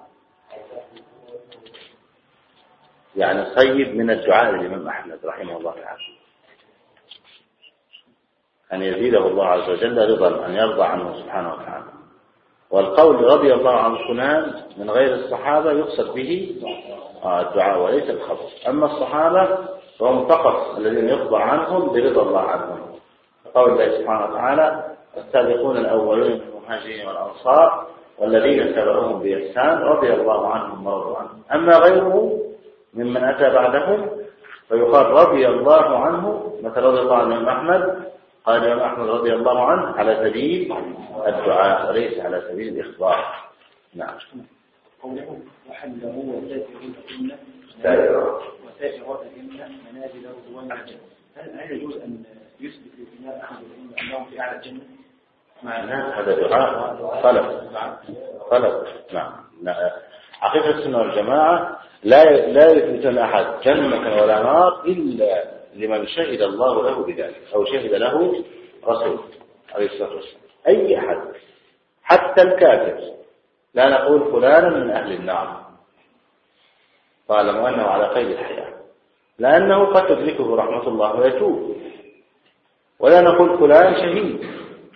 يعني صيب من الدعاء للإمام أحمد رحمه الله تعالى. أن يزيده الله عز وجل رضا، أن يرضى عنه سبحانه وتعالى. والقول رضي الله عن فلان من غير الصحابة يقصد به الدعاء وليس الخبر. أما الصحابة فهم فقط الذين يخبر عنهم برضا الله عنهم. قول الله سبحانه وتعالى السابقون الأولون من المهاجرين والأنصار والذين اتبعوهم بإحسان رضي الله عنهم ورضوا عنه. أما غيره ممن أتى بعدهم فيقال رضي الله عنه، مثل رضي الله عن الإمام أحمد، قال الإمام أحمد رضي الله عنه على سبيل الدعاء وليس على سبيل الإخبار. نعم. قوله وحله وسائر الأئمة سائر وسائر الأئمة منازل رضوان الجنة، هل هل يجوز أن يثبت لإمام أحمد الأئمة أنهم في أعلى الجنة؟ معناه هذا دعاء طلب طلب. نعم. عقيدة السنة والجماعة لا لا يثبتون أحد جنة ولا نار إلا لمن شهد الله له بذلك أو شهد له رسول عليه الصلاة والسلام. أي أحد حتى الكافر لا نقول فلانا من أهل النار طالما أنه على قيد الحياة، لأنه قد تدركه رحمة الله ويتوب. ولا نقول فلان شهيد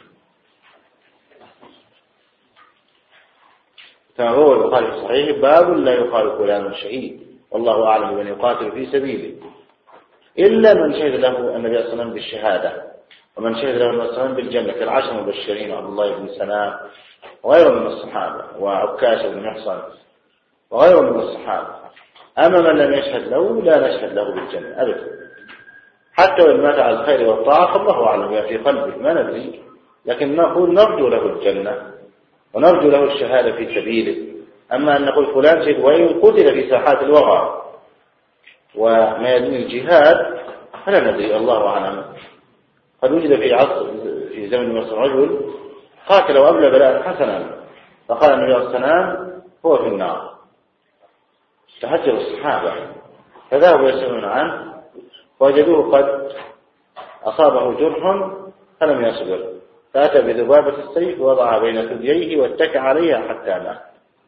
كما هو البخاري في الصحيح باب لا يقال فلان شهيد والله أعلم بمن يقاتل في سبيله، إلا من شهد له النبي صلى الله عليه وسلم بالشهادة ومن شهد له النبي صلى الله عليه وسلم بالجنة كالعشر المبشرين وعبد الله بن سلام وغيره من الصحابة وعكاش بن محصن وغيره من الصحابة. أما من لم يشهد له لا نشهد له بالجنة أبدا، حتى وإن مات على الخير والطاعة فالله أعلم في قلبه ما ندري، لكن نقول نرجو له الجنة ونرجو له الشهادة في سبيله. أما أن نقول فلان شهد وإن قتل في ساحات الوغى وميادين الجهاد فلا ندري الله أعلم. قد وجد في عصر في زمن مصر رجل قاتل وأبلى بلاء حسنا فقال النبي عليه السلام هو في النار، تهجر الصحابة فذهبوا يسألون عنه وجدوه قد أصابه جرح فلم يصبر فأتى بذبابة السيف ووضعها بين ثدييه واتكى عليها حتى مات.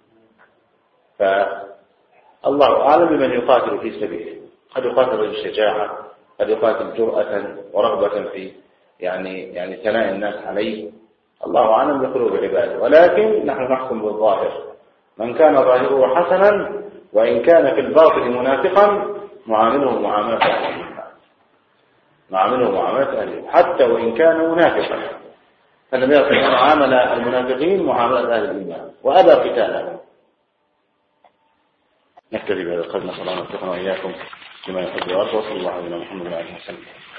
فالله أعلم بمن يقاتل في سبيله، قد يقاتل بالشجاعة، قد يقاتل جرأة ورغبة في يعني يعني ثناء الناس عليه، الله أعلم بقلوب عباده. ولكن نحن نحكم بالظاهر، من كان ظاهره حسنا وإن كان في الباطن منافقا معامله معاملة أهل الإيمان، معامله معاملة أهل الإيمان حتى وإن كان منافقا. فالنبي صلى الله عليه وسلم عامل المنافقين معاملة أهل الإيمان وأبى قتالهم. نكتفي بهذا القدر، نسأل الله أن يوفقنا وإياكم لما يحب ويرضى، وصلى الله على محمد وعلى آله وسلم.